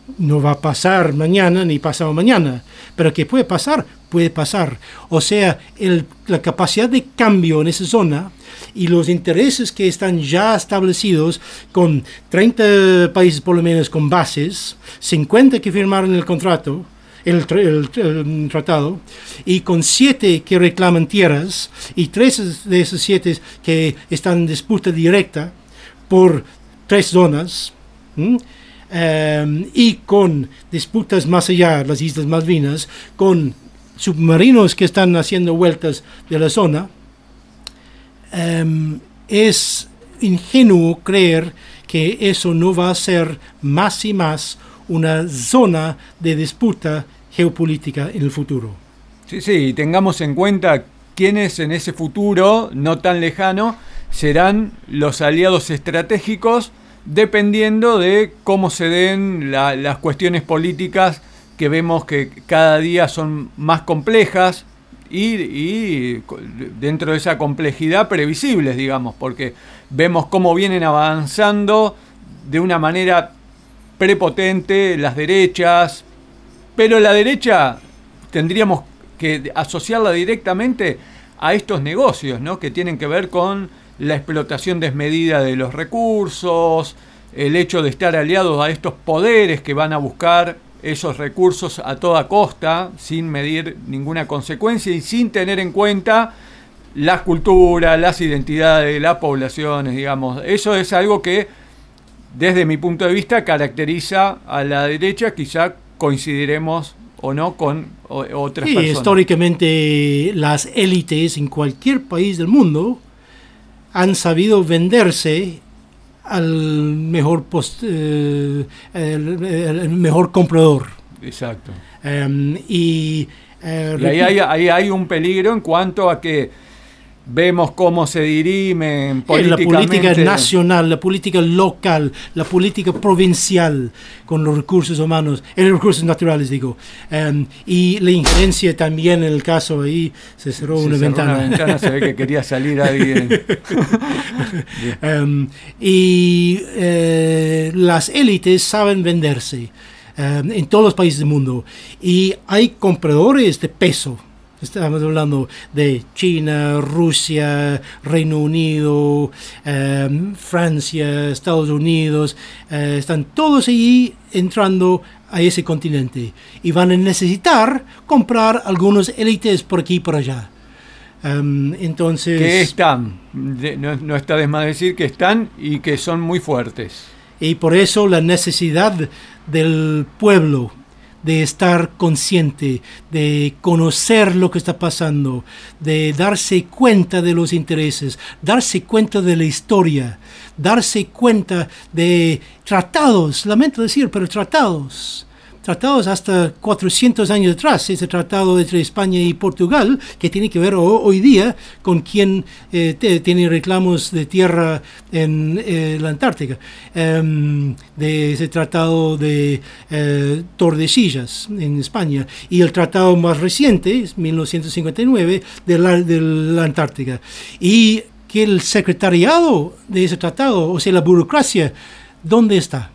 no va a pasar mañana ni pasado mañana, pero que puede pasar, puede pasar. O sea, el, la capacidad de cambio en esa zona y los intereses que están ya establecidos con treinta países por lo menos con bases, cincuenta que firmaron el contrato, el, el, el tratado, y con siete que reclaman tierras, y tres de esos siete que están en disputa directa por tres zonas, ¿m? Um, y con disputas más allá, las Islas Malvinas, con submarinos que están haciendo vueltas de la zona, um, es ingenuo creer que eso no va a ser más y más una zona de disputa geopolítica en el futuro. Sí, sí, tengamos en cuenta quiénes en ese futuro no tan lejano serán los aliados estratégicos, dependiendo de cómo se den la, las cuestiones políticas que vemos que cada día son más complejas y, y dentro de esa complejidad previsibles, digamos, porque vemos cómo vienen avanzando de una manera prepotente las derechas, pero la derecha tendríamos que asociarla directamente a estos negocios, ¿no? Que tienen que ver con la explotación desmedida de los recursos, el hecho de estar aliados a estos poderes que van a buscar esos recursos a toda costa, sin medir ninguna consecuencia y sin tener en cuenta las culturas, las identidades de las poblaciones, digamos. Eso es algo que, desde mi punto de vista, caracteriza a la derecha. Quizá coincidiremos o no con o, otras sí, personas. Históricamente, las élites en cualquier país del mundo han sabido venderse al mejor post, eh, el, el mejor comprador. Exacto. Um, y eh, y ahí, hay, ahí hay un peligro en cuanto a que vemos cómo se dirimen políticamente. La política nacional, la política local, la política provincial con los recursos humanos, eh, los recursos naturales, digo. Um, y la injerencia también en el caso, ahí se cerró se una cerró ventana. Una ventana, se ve que quería salir alguien. um, y eh, las élites saben venderse um, en todos los países del mundo. Y hay compradores de peso. Estamos hablando de China, Rusia, Reino Unido, eh, Francia, Estados Unidos. Eh, están todos ahí entrando a ese continente y van a necesitar comprar algunos élites por aquí y por allá. Um, entonces, que están, de, no, no está de más decir que están y que son muy fuertes. Y por eso la necesidad del pueblo de estar consciente, de conocer lo que está pasando, de darse cuenta de los intereses, darse cuenta de la historia, darse cuenta de tratados, lamento decir, pero tratados, tratados hasta cuatrocientos años atrás, ese tratado entre España y Portugal, que tiene que ver ho- hoy día con quien eh, te, tiene reclamos de tierra en eh, la Antártica, um, de ese tratado de eh, Tordesillas en España, y el tratado más reciente, mil novecientos cincuenta y nueve, de la, de la Antártica. Y que el secretariado de ese tratado, o sea, la burocracia, ¿dónde está?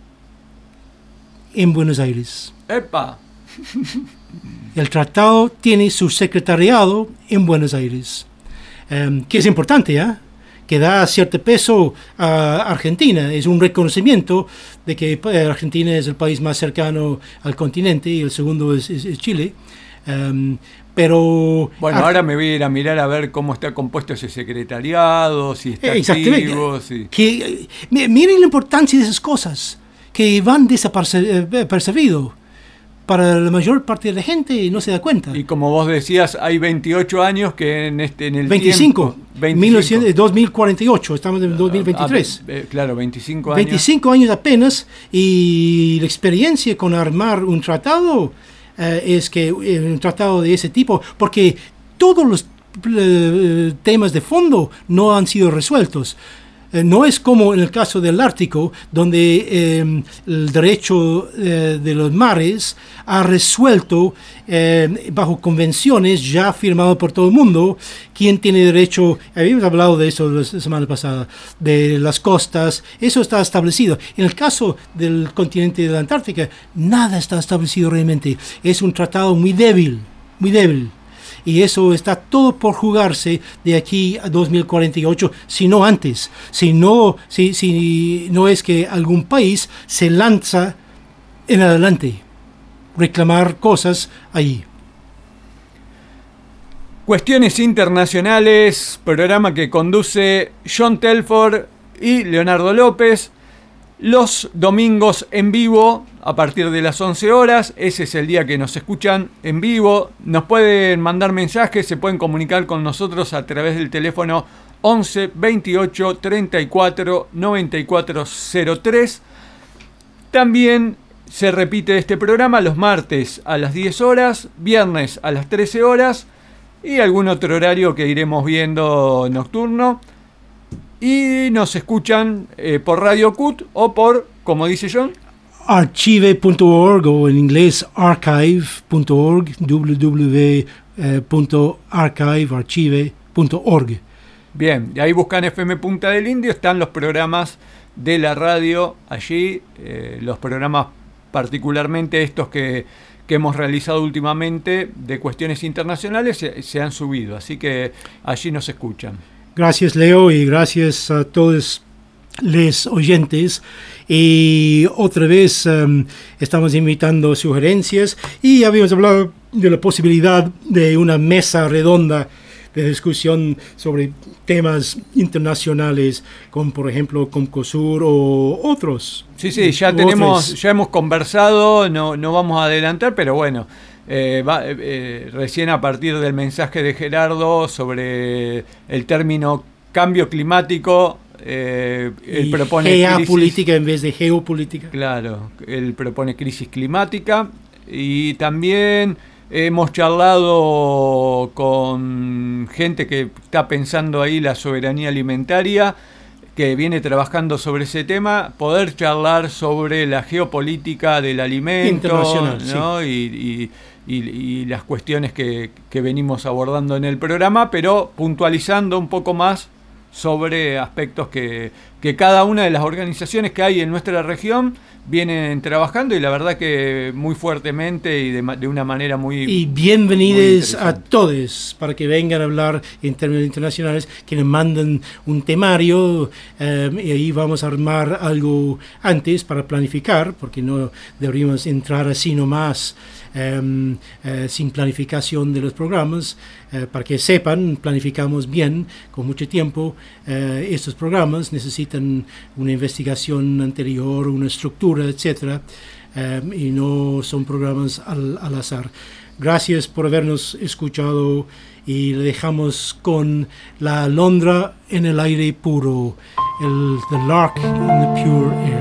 En Buenos Aires. ¡Epa! El tratado tiene su secretariado en Buenos Aires, um, que es importante, ¿eh? Que da cierto peso a Argentina. Es un reconocimiento de que Argentina es el país más cercano al continente y el segundo es, es, es Chile. Um, pero bueno, ahora me voy a ir a mirar a ver cómo está compuesto ese secretariado, si está activo. Si... Que, miren la importancia de esas cosas que van desapercibidos para la mayor parte de la gente, no se da cuenta. Y como vos decías, hay veintiocho años que en este en el veinticinco, tiempo, dos mil cuarenta y ocho, estamos en dos mil veintitrés. Ah, eh, claro, veinticinco años. veinticinco años apenas, y la experiencia con armar un tratado eh, es que eh, un tratado de ese tipo, porque todos los eh, temas de fondo no han sido resueltos. eh, no es como en el caso del Ártico, donde eh, el derecho eh, de los mares ha resuelto eh, bajo convenciones ya firmadas por todo el mundo quién tiene derecho. Habíamos hablado de eso la semana pasada, de las costas, eso está establecido. En el caso del continente de la Antártica, nada está establecido realmente. Es un tratado muy débil, muy débil. Y eso está todo por jugarse de aquí a dos mil cuarenta y ocho, si no antes. Si no, si, si no es que algún país se lanza en adelante, reclamar cosas allí. Cuestiones Internacionales, programa que conduce John Telford y Leonardo López. Los domingos en vivo a partir de las once horas, ese es el día que nos escuchan en vivo. Nos pueden mandar mensajes, se pueden comunicar con nosotros a través del teléfono once veintiocho treinta y cuatro noventa y cuatro cero tres. También se repite este programa los martes a las diez horas, viernes a las trece horas y algún otro horario que iremos viendo nocturno. Y nos escuchan eh, por Radio Cut o por, como dice John, archive punto org o en inglés archive punto org, w w w punto archive, archive punto org. Bien, y ahí buscan F M Punta del Indio, están los programas de la radio allí, eh, los programas particularmente estos que, que hemos realizado últimamente de cuestiones internacionales se, se han subido, así que allí nos escuchan. Gracias, Leo, y gracias a todos los oyentes. Y otra vez um, estamos invitando sugerencias y habíamos hablado de la posibilidad de una mesa redonda de discusión sobre temas internacionales, como por ejemplo Comcosur o otros. Sí, sí, ya tenemos, ya hemos conversado, no, no vamos a adelantar, pero bueno. Eh, va, eh, recién a partir del mensaje de Gerardo sobre el término cambio climático, eh, él propone geopolítica en vez de geopolítica. Claro, él propone crisis climática y también hemos charlado con gente que está pensando ahí la soberanía alimentaria, que viene trabajando sobre ese tema, poder charlar sobre la geopolítica del alimento, internacional, ¿no? Sí. y, y Y, y las cuestiones que, que venimos abordando en el programa, pero puntualizando un poco más sobre aspectos que, que cada una de las organizaciones que hay en nuestra región vienen trabajando y la verdad que muy fuertemente y de, de una manera muy... Y bienvenidos a todos para que vengan a hablar en términos internacionales, que nos manden un temario eh, y ahí vamos a armar algo antes para planificar, porque no deberíamos entrar así nomás. Um, uh, sin planificación de los programas, uh, para que sepan, planificamos bien, con mucho tiempo. Uh, estos programas necesitan una investigación anterior, una estructura, etcétera, um, y no son programas al, al azar. Gracias por habernos escuchado y le dejamos con la alondra en el aire puro, el the lark in the pure air.